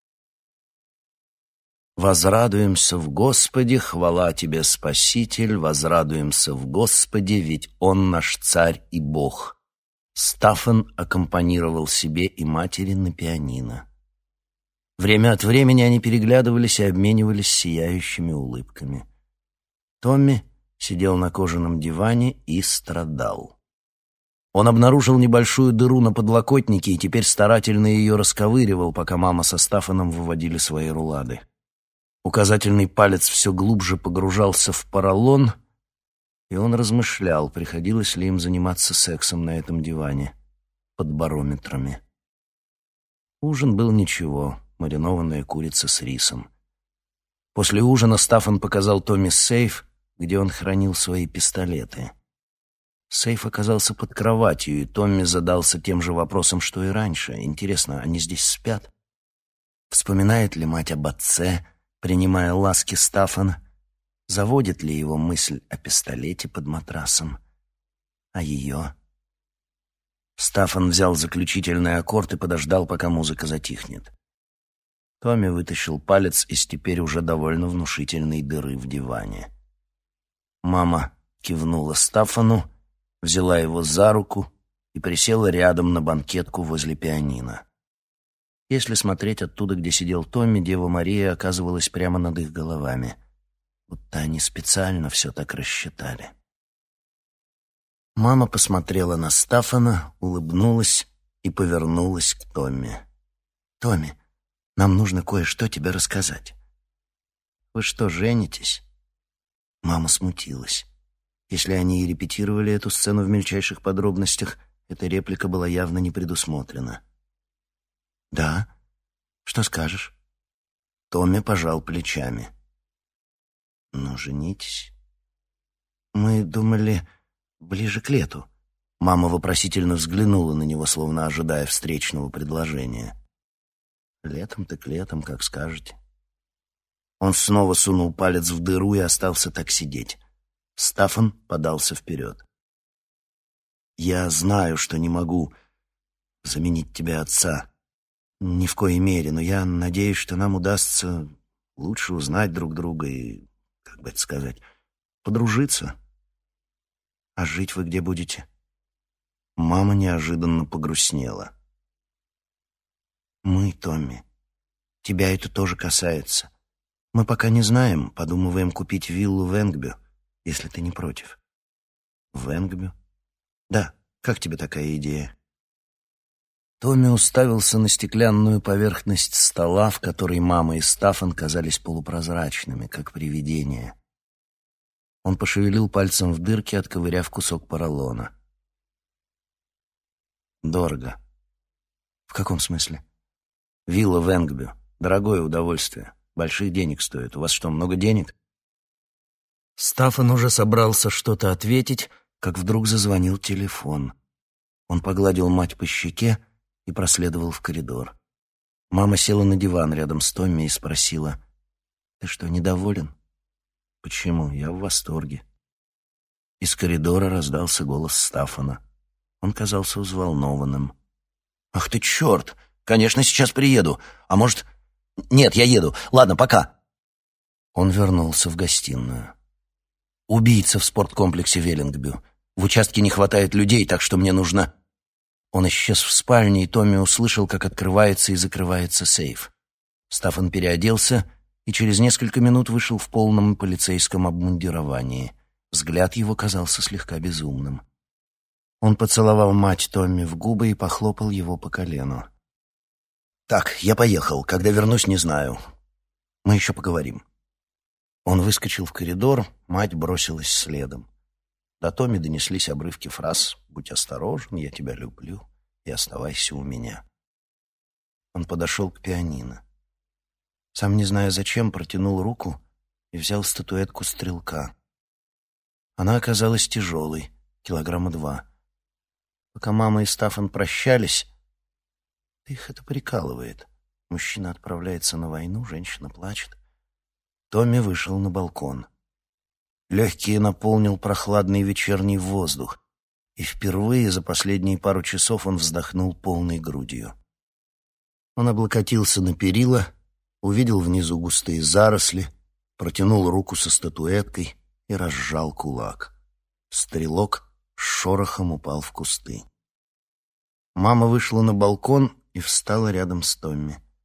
«Возрадуемся в Господе, хвала Тебе, Спаситель, возрадуемся в Господе, ведь Он наш Царь и Бог». Стаффан аккомпанировал себе и матери на пианино. Время от времени они переглядывались и обменивались сияющими улыбками. Томми сидел на кожаном диване и страдал. Он обнаружил небольшую дыру на подлокотнике и теперь старательно ее расковыривал, пока мама со Стаффаном выводили свои рулады. Указательный палец все глубже погружался в поролон, и он размышлял, приходилось ли им заниматься сексом на этом диване под барометрами. Ужин был ничего, маринованная курица с рисом. После ужина Стаффан показал Томми сейф, где он хранил свои пистолеты. Сейф оказался под кроватью, и Томми задался тем же вопросом, что и раньше. Интересно, они здесь спят? Вспоминает ли мать об отце, принимая ласки Стаффана? Заводит ли его мысль о пистолете под матрасом? А ее? Стаффан взял заключительный аккорд и подождал, пока музыка затихнет. Томми вытащил палец из теперь уже довольно внушительной дыры в диване. Мама кивнула Стаффану, взяла его за руку и присела рядом на банкетку возле пианино. Если смотреть оттуда, где сидел Томми, Дева Мария оказывалась прямо над их головами. Будто они специально все так рассчитали. Мама посмотрела на Стаффана, улыбнулась и повернулась к Томми. «Томми, нам нужно кое-что тебе рассказать». «Вы что, женитесь?» Мама смутилась. Если они и репетировали эту сцену в мельчайших подробностях, эта реплика была явно не предусмотрена. «Да? Что скажешь?» Томми пожал плечами. «Ну, женитесь». «Мы думали, ближе к лету». Мама вопросительно взглянула на него, словно ожидая встречного предложения. «Летом так летом, как скажете». Он снова сунул палец в дыру и остался так сидеть. Стаффан подался вперед. «Я знаю, что не могу заменить тебе отца. Ни в коей мере, но я надеюсь, что нам удастся лучше узнать друг друга и, как бы это сказать, подружиться. А жить вы где будете?» Мама неожиданно погрустнела. «Мы, Томми, тебя это тоже касается. Мы пока не знаем, подумываем купить виллу в Энгбю, если ты не против». «В Энгбю?» «Да, как тебе такая идея?» Томми уставился на стеклянную поверхность стола, в которой мама и Стаффан казались полупрозрачными, как привидения. Он пошевелил пальцем в дырке, отковыряв кусок поролона. «Дорого». «В каком смысле?» «Вилла в Энгбю. Дорогое удовольствие. Больших денег стоит. У вас что, много денег?» Стаффан уже собрался что-то ответить, как вдруг зазвонил телефон. Он погладил мать по щеке и проследовал в коридор. Мама села на диван рядом с Томми и спросила: «Ты что, недоволен?» «Почему? Я в восторге». Из коридора раздался голос Стаффана. Он казался взволнованным. «Ах ты черт! Конечно, сейчас приеду. А может... Нет, я еду. Ладно, пока». Он вернулся в гостиную. «Убийца в спорткомплексе Веллингбю. В участке не хватает людей, так что мне нужно...» Он исчез в спальне, и Томми услышал, как открывается и закрывается сейф. Стаффан переоделся и через несколько минут вышел в полном полицейском обмундировании. Взгляд его казался слегка безумным. Он поцеловал мать Томми в губы и похлопал его по колену. «Так, я поехал. Когда вернусь, не знаю. Мы еще поговорим». Он выскочил в коридор, мать бросилась следом. До Томми донеслись обрывки фраз: «Будь осторожен, я тебя люблю, и оставайся у меня». Он подошел к пианино. Сам не зная зачем, протянул руку и взял статуэтку стрелка. Она оказалась тяжелой, килограмма два. Пока мама и Стаффан прощались... Их это прикалывает. Мужчина отправляется на войну, женщина плачет. Томми вышел на балкон. Легкие наполнил прохладный вечерний воздух, и впервые за последние пару часов он вздохнул полной грудью. Он облокотился на перила, увидел внизу густые заросли, протянул руку со статуэткой и разжал кулак. Стрелок с шорохом упал в кусты. Мама вышла на балкон и встала рядом с Томми.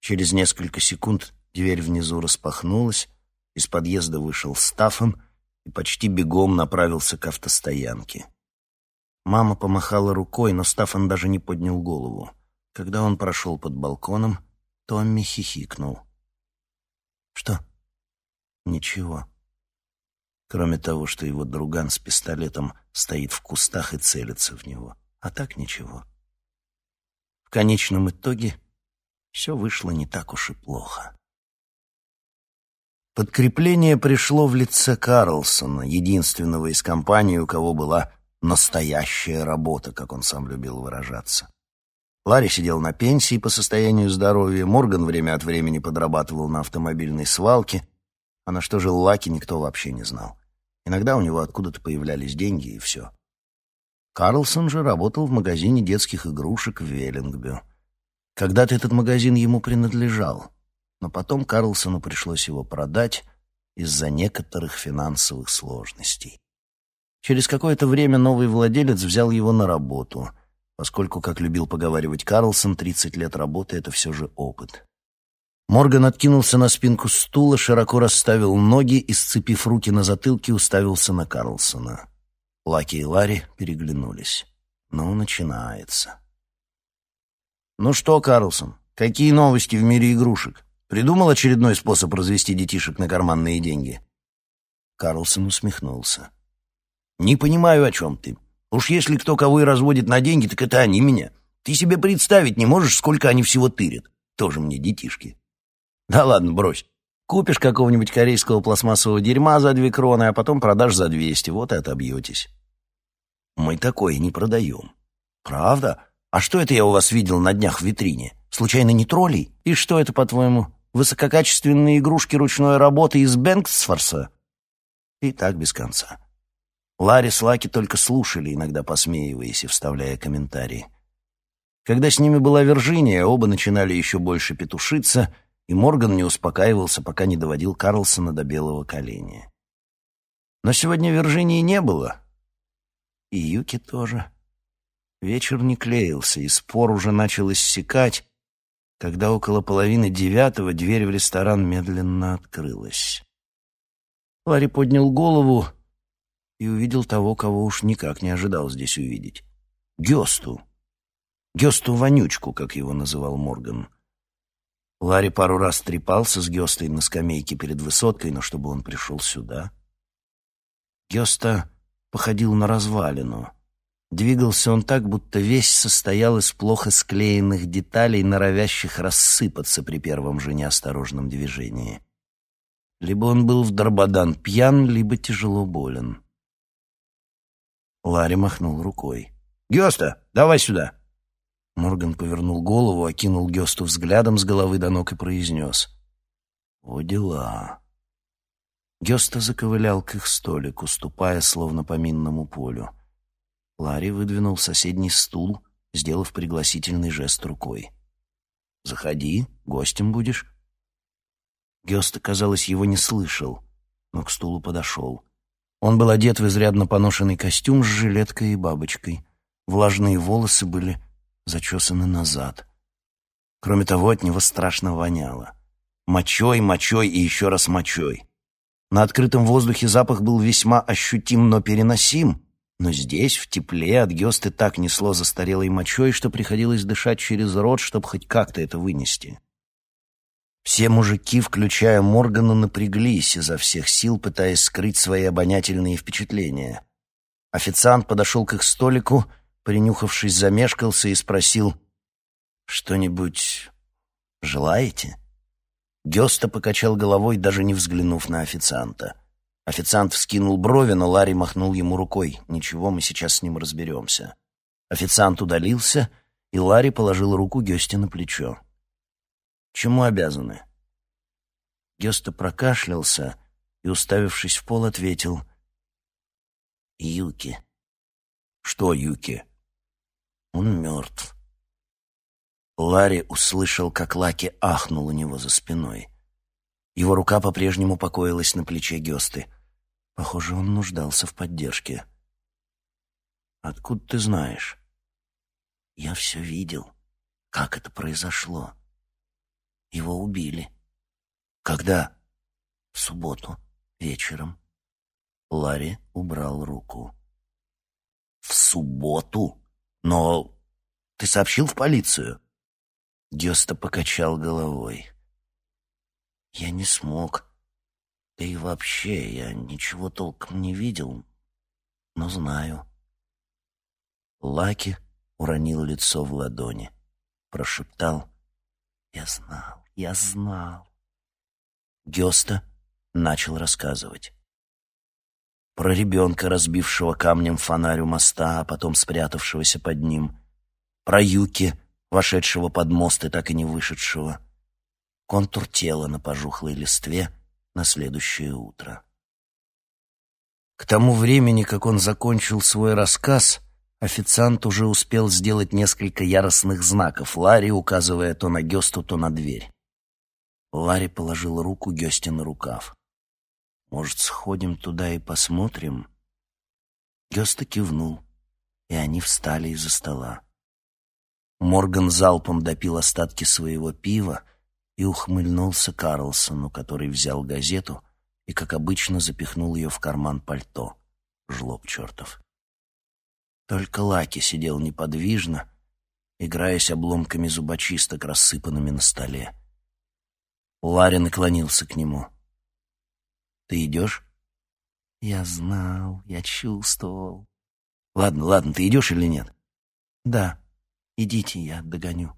Через несколько секунд дверь внизу распахнулась, из подъезда вышел Стаффан и почти бегом направился к автостоянке. Мама помахала рукой, но Стаффан даже не поднял голову. Когда он прошел под балконом, Томми хихикнул. «Что?» «Ничего. Кроме того, что его друган с пистолетом стоит в кустах и целится в него. А так ничего». В конечном итоге все вышло не так уж и плохо. Подкрепление пришло в лице Карлсона, единственного из компании, у кого была настоящая работа, как он сам любил выражаться. Ларри сидел на пенсии по состоянию здоровья, Морган время от времени подрабатывал на автомобильной свалке, а на что жил Лаки, никто вообще не знал. Иногда у него откуда-то появлялись деньги, и все. Карлсон же работал в магазине детских игрушек в Веллингбю. Когда-то этот магазин ему принадлежал, но потом Карлсону пришлось его продать из-за некоторых финансовых сложностей. Через какое-то время новый владелец взял его на работу, поскольку, как любил поговаривать Карлсон, тридцать лет работы — это все же опыт. Морган откинулся на спинку стула, широко расставил ноги и, сцепив руки на затылке, уставился на Карлсона. Лаки и Ларри переглянулись. Ну, начинается. «Ну что, Карлсон, какие новости в мире игрушек? Придумал очередной способ развести детишек на карманные деньги?» Карлсон усмехнулся. «Не понимаю, о чем ты. Уж если кто кого и разводит на деньги, так это они меня. Ты себе представить не можешь, сколько они всего тырят. Тоже мне детишки». «Да ладно, брось. Купишь какого-нибудь корейского пластмассового дерьма за две кроны, а потом продашь за двести, вот и отобьетесь». «Мы такое не продаем». «Правда? А что это я у вас видел на днях в витрине? Случайно не троллей? И что это, по-твоему, высококачественные игрушки ручной работы из Бэнксфорса?» И так без конца. Ларри с Лаки только слушали, иногда посмеиваясь и вставляя комментарии. Когда с ними была Вирджиния, оба начинали еще больше петушиться, и Морган не успокаивался, пока не доводил Карлсона до белого коленя. Но сегодня Вирджинии не было. И Юки тоже. Вечер не клеился, и спор уже начал иссякать, когда около половины девятого дверь в ресторан медленно открылась. Ларри поднял голову и увидел того, кого уж никак не ожидал здесь увидеть. Гёсту. Гёсту-вонючку, как его называл Морган. Ларри пару раз трепался с Гёстой на скамейке перед высоткой, но чтобы он пришел сюда. Гёста походил на развалину. Двигался он так, будто весь состоял из плохо склеенных деталей, норовящих рассыпаться при первом же неосторожном движении. Либо он был в дарбадан пьян, либо тяжело болен. Ларри махнул рукой. «Гёста, давай сюда!» Морган повернул голову, окинул Гёсту взглядом с головы до ног и произнес: «О, дела!» Гёста заковылял к их столику, ступая словно по минному полю. Ларри выдвинул соседний стул, сделав пригласительный жест рукой. «Заходи, гостем будешь». Гёста, казалось, его не слышал, но к стулу подошел. Он был одет в изрядно поношенный костюм с жилеткой и бабочкой. Влажные волосы были зачесаны назад. Кроме того, от него страшно воняло. Мочой, мочой и еще раз мочой. На открытом воздухе запах был весьма ощутим, но переносим. Но здесь, в тепле, от Гёсты так несло застарелой мочой, что приходилось дышать через рот, чтобы хоть как-то это вынести. Все мужики, включая Моргана, напряглись изо всех сил, пытаясь скрыть свои обонятельные впечатления. Официант подошел к их столику, принюхавшись, замешкался и спросил: «Что-нибудь желаете?» Гёста покачал головой, даже не взглянув на официанта. Официант вскинул брови, но Ларри махнул ему рукой. «Ничего, мы сейчас с ним разберемся». Официант удалился, и Ларри положил руку Гёсте на плечо. «Чему обязаны?» Гёста прокашлялся и, уставившись в пол, ответил: «Юки». «Что Юки?» «Он мертв». Ларри услышал, как Лаки ахнул у него за спиной. Его рука по-прежнему покоилась на плече Гёсты. Похоже, он нуждался в поддержке. «Откуда ты знаешь?» «Я все видел. Как это произошло?» Его убили. Когда? В субботу, вечером. Ларри убрал руку. В субботу? Но ты сообщил в полицию? Гёста покачал головой. Я не смог. Да и вообще, я ничего толком не видел, но знаю. Лаки уронил лицо в ладони, прошептал: «Я знал, я знал». Гёста начал рассказывать. Про ребенка, разбившего камнем фонарь у моста, а потом спрятавшегося под ним. Про Юки, вошедшего под мост и так и не вышедшего. Контур тела на пожухлой листве на следующее утро. К тому времени, как он закончил свой рассказ, официант уже успел сделать несколько яростных знаков Ларри, указывая то на Гёсту, то на дверь. Ларри положил руку Гёсте на рукав. «Может, сходим туда и посмотрим?» Гёста кивнул, и они встали из-за стола. Морган залпом допил остатки своего пива и ухмыльнулся Карлсону, который взял газету и, как обычно, запихнул ее в карман пальто. Жлоб чертов. Только Лаки сидел неподвижно, играясь обломками зубочисток, рассыпанными на столе. Ларри наклонился к нему. «Ты идешь?» «Я знал, я чувствовал». «Ладно, ладно, ты идешь или нет?» «Да, идите, я догоню».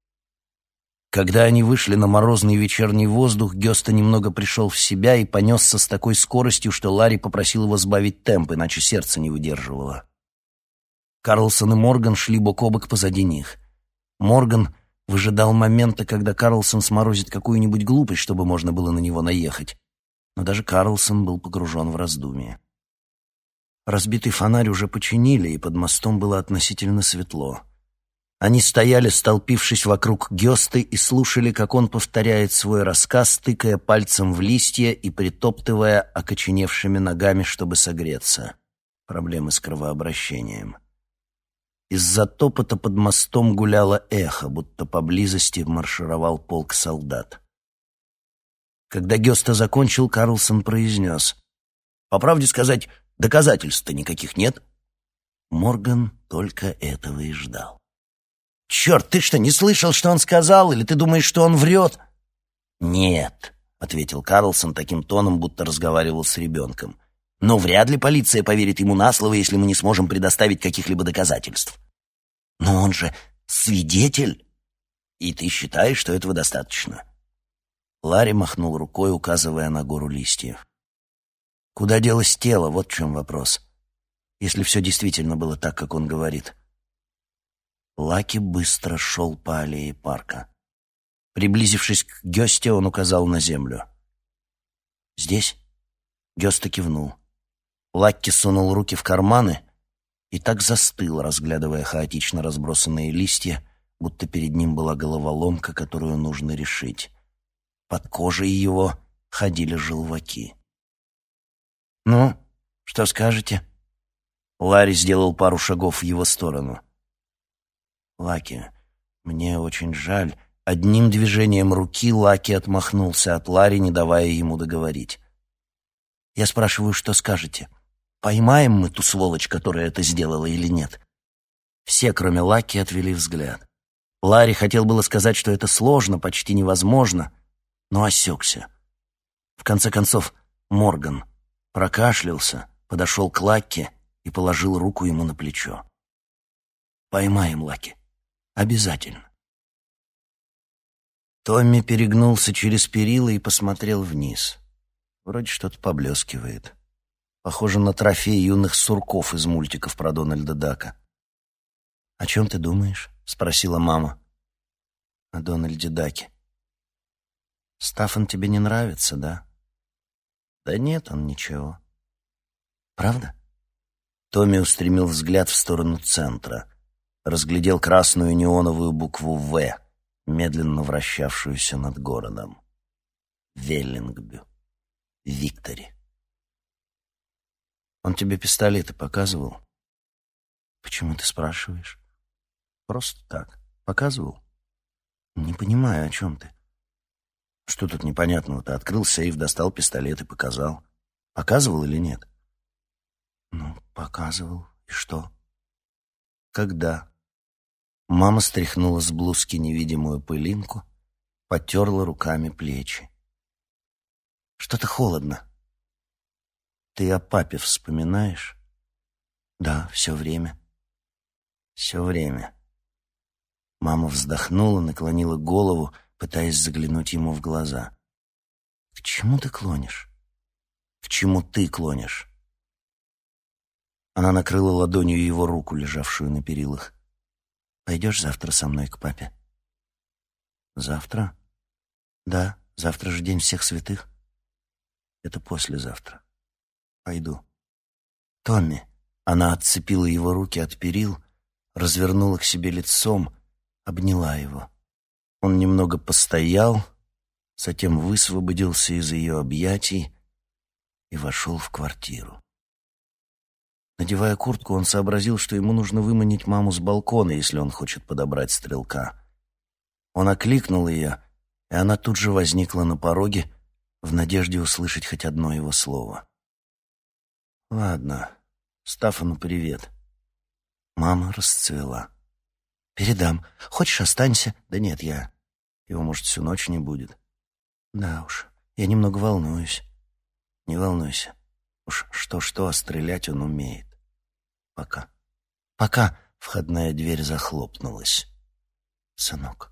Когда они вышли на морозный вечерний воздух, Гёста немного пришел в себя и понесся с такой скоростью, что Ларри попросил его сбавить темп, иначе сердце не выдерживало. Карлсон и Морган шли бок о бок позади них. Морган выжидал момента, когда Карлсон сморозит какую-нибудь глупость, чтобы можно было на него наехать. Но даже Карлсон был погружен в раздумье. Разбитый фонарь уже починили, и под мостом было относительно светло. Они стояли, столпившись вокруг Гёсты, и слушали, как он повторяет свой рассказ, тыкая пальцем в листья и притоптывая окоченевшими ногами, чтобы согреться. Проблемы с кровообращением. Из-за топота под мостом гуляло эхо, будто поблизости маршировал полк солдат. Когда Гёста закончил, Карлсон произнес: «По правде сказать, доказательств-то никаких нет». Морган только этого и ждал. «Черт, ты что, не слышал, что он сказал? Или ты думаешь, что он врет?» «Нет», — ответил Карлсон таким тоном, будто разговаривал с ребенком. «Но вряд ли полиция поверит ему на слово, если мы не сможем предоставить каких-либо доказательств». «Но он же свидетель, и ты считаешь, что этого достаточно?» Ларри махнул рукой, указывая на гору листьев. «Куда делось тело? Вот в чем вопрос. Если все действительно было так, как он говорит». Лаки быстро шел по аллее парка. Приблизившись к Гёсте, он указал на землю. «Здесь?» Гёста кивнул. Лаки сунул руки в карманы и так застыл, разглядывая хаотично разбросанные листья, будто перед ним была головоломка, которую нужно решить. Под кожей его ходили желваки. «Ну, что скажете?» Ларри сделал пару шагов в его сторону. «Лаки, мне очень жаль». Одним движением руки Лаки отмахнулся от Ларри, не давая ему договорить. «Я спрашиваю, что скажете? Поймаем мы ту сволочь, которая это сделала, или нет?» Все, кроме Лаки, отвели взгляд. Ларри хотел было сказать, что это сложно, почти невозможно, но осекся. В конце концов, Морган прокашлялся, подошел к Лаки и положил руку ему на плечо. «Поймаем, Лаки. Обязательно». Томми перегнулся через перила и посмотрел вниз. Вроде что-то поблескивает. Похоже на трофей юных сурков из мультиков про Дональда Дака. «О чем ты думаешь?» — спросила мама. «О Дональде Даке». «Стаффан тебе не нравится, да?» «Да нет, он ничего». «Правда?» Томми устремил взгляд в сторону центра. Разглядел красную неоновую букву «В», медленно вращавшуюся над городом. Веллингбю. Виктори. «Он тебе пистолеты показывал?» «Почему ты спрашиваешь?» «Просто так. Показывал?» «Не понимаю, о чем ты». Что тут непонятного-то? Открыл сейф, достал пистолет и показал. Показывал или нет? Ну, показывал. И что? Когда? Мама стряхнула с блузки невидимую пылинку, потерла руками плечи. Что-то холодно. Ты о папе вспоминаешь? Да, все время. Все время. Мама вздохнула, наклонила голову, пытаясь заглянуть ему в глаза. К чему ты клонишь? К чему ты клонишь? Она накрыла ладонью его руку, лежавшую на перилах. Пойдешь завтра со мной к папе? Завтра? Да, завтра же день всех святых. Это послезавтра. Пойду. Томми. Она отцепила его руки от перил, развернула к себе лицом, обняла его. Он немного постоял, затем высвободился из ее объятий и вошел в квартиру. Надевая куртку, он сообразил, что ему нужно выманить маму с балкона, если он хочет подобрать стрелка. Он окликнул ее, и она тут же возникла на пороге, в надежде услышать хоть одно его слово. «Ладно, Стаффану привет». Мама расцвела. «Передам. Хочешь, останься?» «Да нет, я... Его, может, всю ночь не будет». «Да уж, я немного волнуюсь». «Не волнуйся. Уж что-что, а стрелять он умеет. Пока». «Пока». Входная дверь захлопнулась. «Сынок».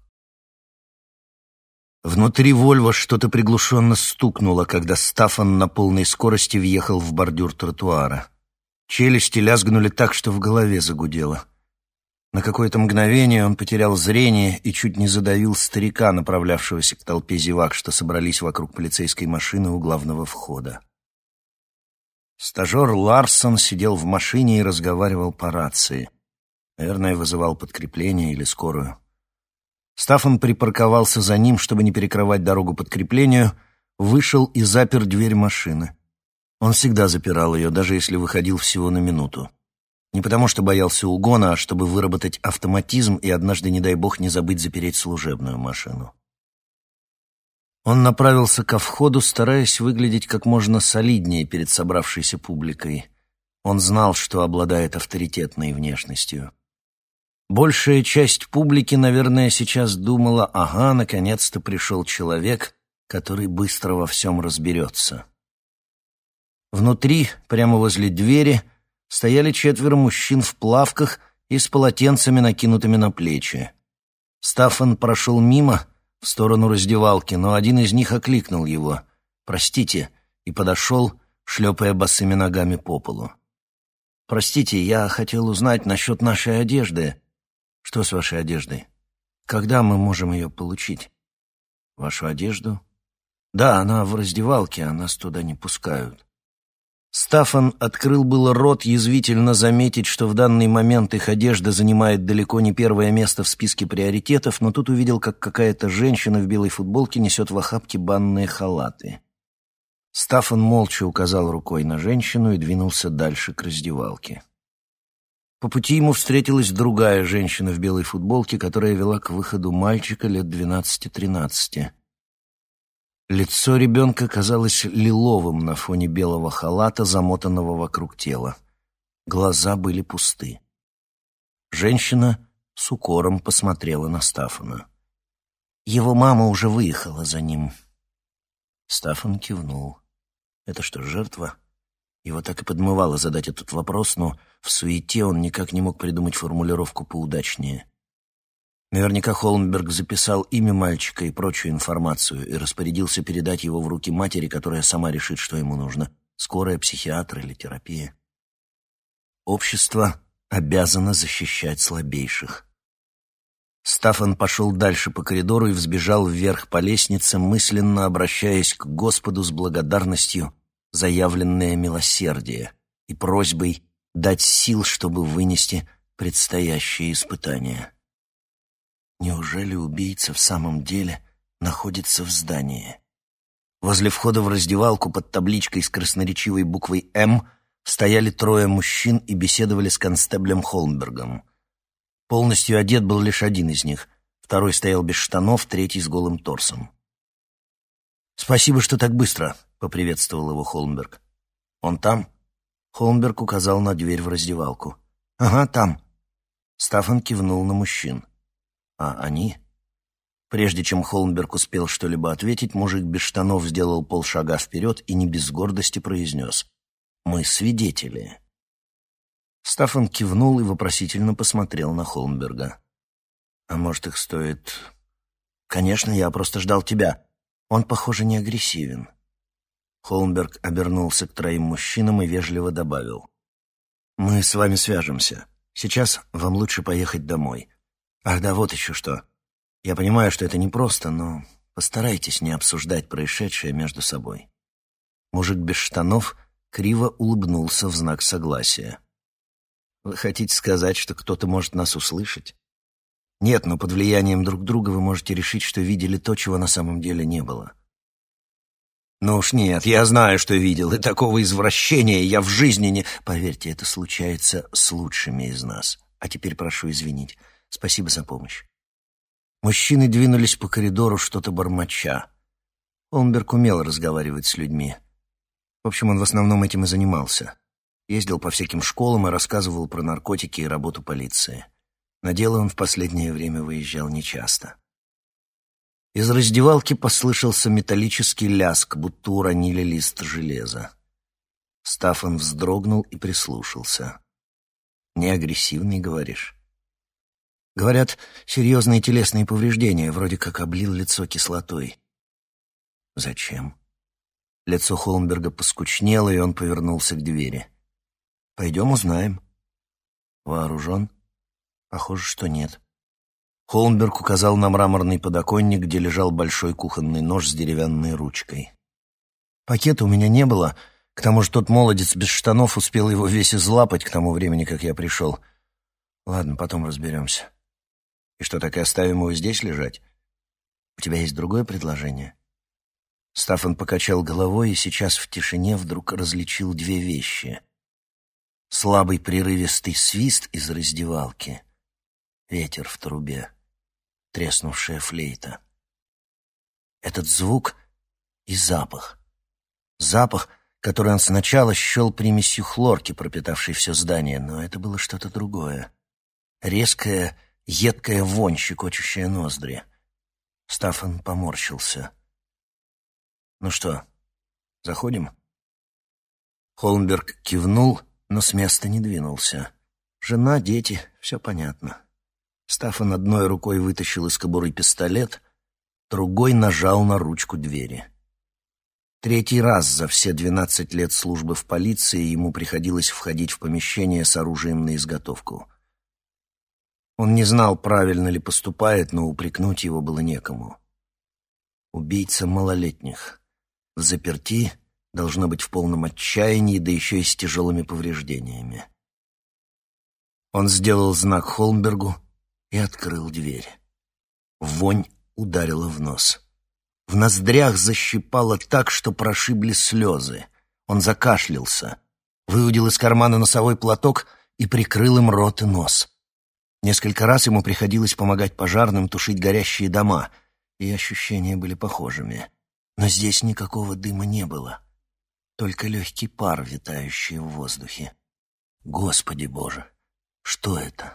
Внутри Вольво что-то приглушенно стукнуло, когда Стаффан на полной скорости въехал в бордюр тротуара. Челюсти лязгнули так, что в голове загудело. На какое-то мгновение он потерял зрение и чуть не задавил старика, направлявшегося к толпе зевак, что собрались вокруг полицейской машины у главного входа. Стажер Ларсон сидел в машине и разговаривал по рации. Наверное, вызывал подкрепление или скорую. Стаффан припарковался за ним, чтобы не перекрывать дорогу подкреплению, вышел и запер дверь машины. Он всегда запирал ее, даже если выходил всего на минуту. Не потому что боялся угона, а чтобы выработать автоматизм и однажды, не дай бог, не забыть запереть служебную машину. Он направился ко входу, стараясь выглядеть как можно солиднее перед собравшейся публикой. Он знал, что обладает авторитетной внешностью. Большая часть публики, наверное, сейчас думала: ага, наконец-то пришел человек, который быстро во всем разберется. Внутри, прямо возле двери, стояли четверо мужчин в плавках и с полотенцами, накинутыми на плечи. Стаффан прошел мимо, в сторону раздевалки, но один из них окликнул его: «Простите», и подошел, шлепая босыми ногами по полу. «Простите, я хотел узнать насчет нашей одежды». «Что с вашей одеждой? Когда мы можем ее получить?» «Вашу одежду?» «Да, она в раздевалке, а нас туда не пускают». Стаффан открыл было рот язвительно заметить, что в данный момент их одежда занимает далеко не первое место в списке приоритетов, но тут увидел, как какая-то женщина в белой футболке несет в охапке банные халаты. Стаффан молча указал рукой на женщину и двинулся дальше к раздевалке. По пути ему встретилась другая женщина в белой футболке, которая вела к выходу мальчика лет двенадцати-тринадцати. Лицо ребенка казалось лиловым на фоне белого халата, замотанного вокруг тела. Глаза были пусты. Женщина с укором посмотрела на Стаффана. «Его мама уже выехала за ним». Стаффан кивнул. «Это что, жертва?» Его так и подмывало задать этот вопрос, но в суете он никак не мог придумать формулировку поудачнее. Наверняка Холмберг записал имя мальчика и прочую информацию и распорядился передать его в руки матери, которая сама решит, что ему нужно — скорая, психиатр или терапия. Общество обязано защищать слабейших. Стаффан пошел дальше по коридору и взбежал вверх по лестнице, мысленно обращаясь к Господу с благодарностью за явленное милосердие и просьбой дать сил, чтобы вынести предстоящие испытания. Неужели убийца в самом деле находится в здании? Возле входа в раздевалку под табличкой с красноречивой буквой «М» стояли трое мужчин и беседовали с констеблем Холмбергом. Полностью одет был лишь один из них, второй стоял без штанов, третий с голым торсом. «Спасибо, что так быстро», — поприветствовал его Холмберг. «Он там?» Холмберг указал на дверь в раздевалку. «Ага, там». Стаффан кивнул на мужчин. «А они?» Прежде чем Холмберг успел что-либо ответить, мужик без штанов сделал полшага вперед и не без гордости произнес: «Мы свидетели». Стаффан кивнул и вопросительно посмотрел на Холмберга. «А может, их стоит...» «Конечно, я просто ждал тебя. Он, похоже, не агрессивен». Холмберг обернулся к троим мужчинам и вежливо добавил: «Мы с вами свяжемся. Сейчас вам лучше поехать домой. Ах да, вот еще что. Я понимаю, что это непросто, но постарайтесь не обсуждать происшедшее между собой». Мужик без штанов криво улыбнулся в знак согласия. «Вы хотите сказать, что кто-то может нас услышать?» «Нет, но под влиянием друг друга вы можете решить, что видели то, чего на самом деле не было». «Ну уж нет, я знаю, что видел, и такого извращения я в жизни не...» «Поверьте, это случается с лучшими из нас. А теперь прошу извинить. Спасибо за помощь». Мужчины двинулись по коридору, что-то бормоча. Холмберг умел разговаривать с людьми. В общем, он в основном этим и занимался. Ездил по всяким школам и рассказывал про наркотики и работу полиции. На дело он в последнее время выезжал нечасто. Из раздевалки послышался металлический ляск, будто уронили лист железа. Стаффан вздрогнул и прислушался. «Не агрессивный, говоришь?» «Говорят, серьезные телесные повреждения, вроде как облил лицо кислотой». «Зачем?» Лицо Холмберга поскучнело, и он повернулся к двери. «Пойдем узнаем». «Вооружен?» «Похоже, что нет». Холмберг указал на мраморный подоконник, где лежал большой кухонный нож с деревянной ручкой. «Пакета у меня не было. К тому же тот молодец без штанов успел его весь излапать к тому времени, как я пришел. Ладно, потом разберемся». «И что, так и оставим его здесь лежать? У тебя есть другое предложение?» Стаффан покачал головой и сейчас в тишине вдруг различил две вещи. Слабый прерывистый свист из раздевалки, ветер в трубе, треснувшая флейта. Этот звук и запах. Запах, который он сначала счел примесью хлорки, пропитавшей все здание, но это было что-то другое. Резкая, едкая вонь, щекочущая ноздри. Стаффан поморщился. «Ну что, заходим?» Холмберг кивнул, но с места не двинулся. Жена, дети — все понятно. Стаффан одной рукой вытащил из кобуры пистолет, другой нажал на ручку двери. Третий раз за все двенадцать лет службы в полиции ему приходилось входить в помещение с оружием на изготовку. Он не знал, правильно ли поступает, но упрекнуть его было некому. Убийца малолетних. Взаперти, должно быть в полном отчаянии, да еще и с тяжелыми повреждениями. Он сделал знак Холмбергу и открыл дверь. Вонь ударила в нос. В ноздрях защипало так, что прошибли слезы. Он закашлялся, выудил из кармана носовой платок и прикрыл им рот и нос. Несколько раз ему приходилось помогать пожарным тушить горящие дома, и ощущения были похожими. Но здесь никакого дыма не было, только легкий пар, витающий в воздухе. Господи Боже, что это?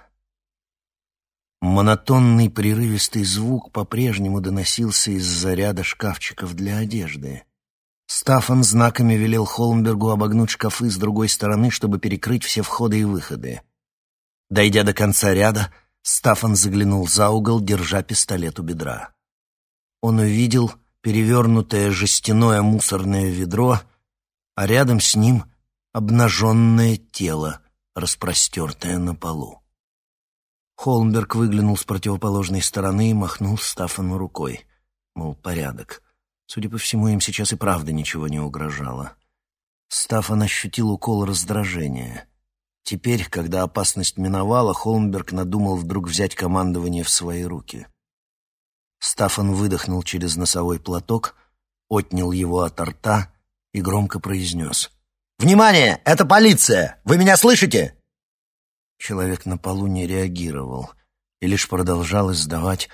Монотонный прерывистый звук по-прежнему доносился из-за ряда шкафчиков для одежды. Стаффан знаками велел Холмбергу обогнуть шкафы с другой стороны, чтобы перекрыть все входы и выходы. Дойдя до конца ряда, Стаффан заглянул за угол, держа пистолет у бедра. Он увидел перевернутое жестяное мусорное ведро, а рядом с ним обнаженное тело, распростертое на полу. Холмберг выглянул с противоположной стороны и махнул Стаффану рукой, мол, порядок. Судя по всему, им сейчас и правда ничего не угрожало. Стаффан ощутил укол раздражения. Теперь, когда опасность миновала, Холмберг надумал вдруг взять командование в свои руки. Стаффан выдохнул через носовой платок, отнял его от рта и громко произнес: «Внимание! Это полиция! Вы меня слышите?» Человек на полу не реагировал и лишь продолжал издавать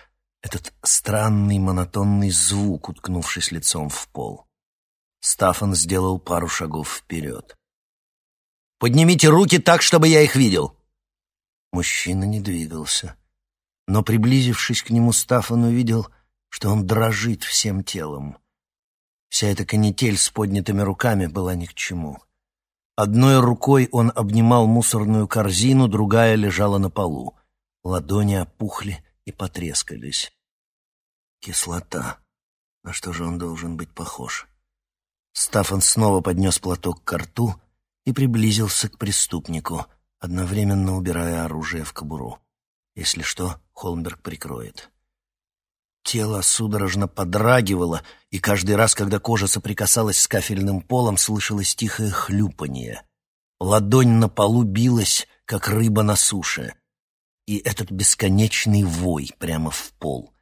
этот странный монотонный звук, уткнувшись лицом в пол. Стаффан сделал пару шагов вперед. «Поднимите руки так, чтобы я их видел!» Мужчина не двигался, но, приблизившись к нему, Стаффан увидел, что он дрожит всем телом. Вся эта канитель с поднятыми руками была ни к чему. Одной рукой он обнимал мусорную корзину, другая лежала на полу. Ладони опухли и потрескались. Кислота. На что же он должен быть похож? Стаффан снова поднес платок к рту и приблизился к преступнику, одновременно убирая оружие в кобуру. Если что, Холмберг прикроет. Тело судорожно подрагивало, и каждый раз, когда кожа соприкасалась с кафельным полом, слышалось тихое хлюпанье. Ладонь на полу билась, как рыба на суше. И этот бесконечный вой прямо в пол.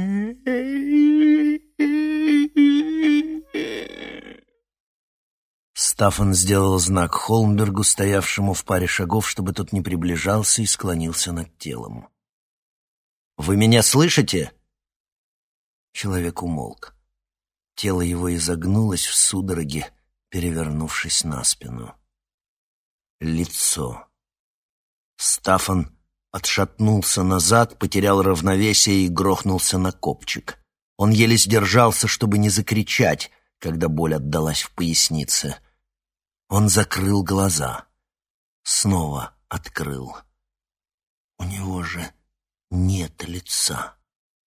Стаффан сделал знак Холмбергу, стоявшему в паре шагов, чтобы тот не приближался, и склонился над телом. «Вы меня слышите?» Человек умолк. Тело его изогнулось в судороге, перевернувшись на спину. Лицо. Стаффан отшатнулся назад, потерял равновесие и грохнулся на копчик. Он еле сдержался, чтобы не закричать, когда боль отдалась в пояснице. Он закрыл глаза. Снова открыл. У него же нет лица.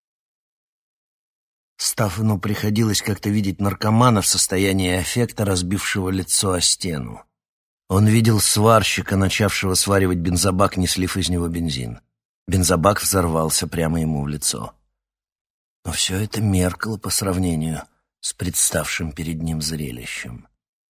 Стаффану приходилось как-то видеть наркомана в состоянии аффекта, разбившего лицо о стену. Он видел сварщика, начавшего сваривать бензобак, не слив из него бензин. Бензобак взорвался прямо ему в лицо. Но все это меркло по сравнению с представшим перед ним зрелищем.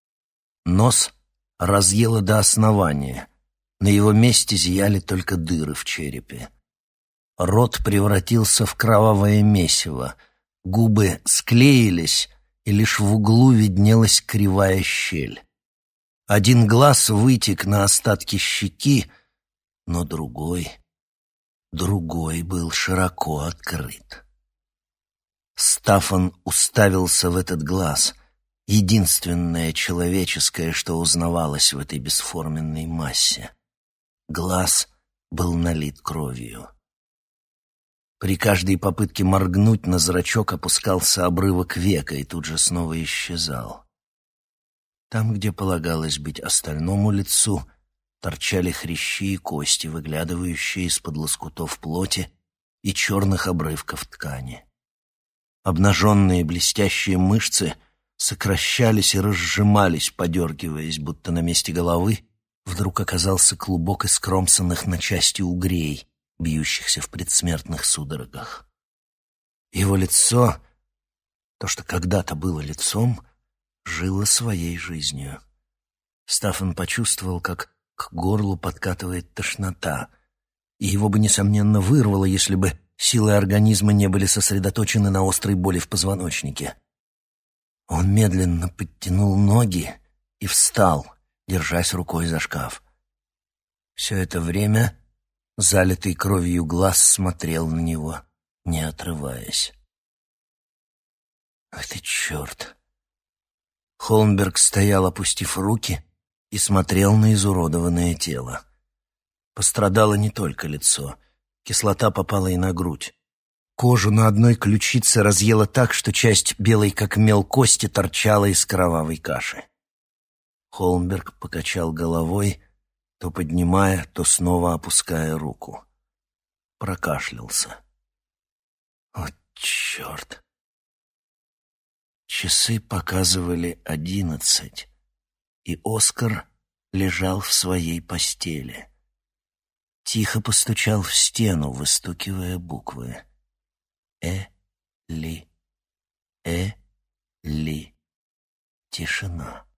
Нос разъело до основания. На его месте зияли только дыры в черепе. Рот превратился в кровавое месиво. Губы склеились, и лишь в углу виднелась кривая щель. Один глаз вытек на остатки щеки, но другой, другой был широко открыт. Стаффан уставился в этот глаз, единственное человеческое, что узнавалось в этой бесформенной массе. Глаз был налит кровью. При каждой попытке моргнуть на зрачок опускался обрывок века и тут же снова исчезал. Там, где полагалось быть остальному лицу, торчали хрящи и кости, выглядывающие из-под лоскутов плоти и черных обрывков ткани. Обнаженные блестящие мышцы сокращались и разжимались, подергиваясь, будто на месте головы вдруг оказался клубок искромсанных на части угрей, бьющихся в предсмертных судорогах. Его лицо, то, что когда-то было лицом, жило своей жизнью. Стаффан почувствовал, как к горлу подкатывает тошнота, и его бы, несомненно, вырвало, если бы силы организма не были сосредоточены на острой боли в позвоночнике. Он медленно подтянул ноги и встал, держась рукой за шкаф. Все это время залитый кровью глаз смотрел на него, не отрываясь. «Ах ты, черт!» Холмберг стоял, опустив руки, и смотрел на изуродованное тело. Пострадало не только лицо. Кислота попала и на грудь. Кожу на одной ключице разъела так, что часть белой как мел кости торчала из кровавой каши. Холмберг покачал головой, то поднимая, то снова опуская руку. Прокашлялся. «О, черт!» Часы показывали одиннадцать, и Оскар лежал в своей постели. Тихо постучал в стену, выстукивая буквы. «Э-ли, э-ли». Тишина.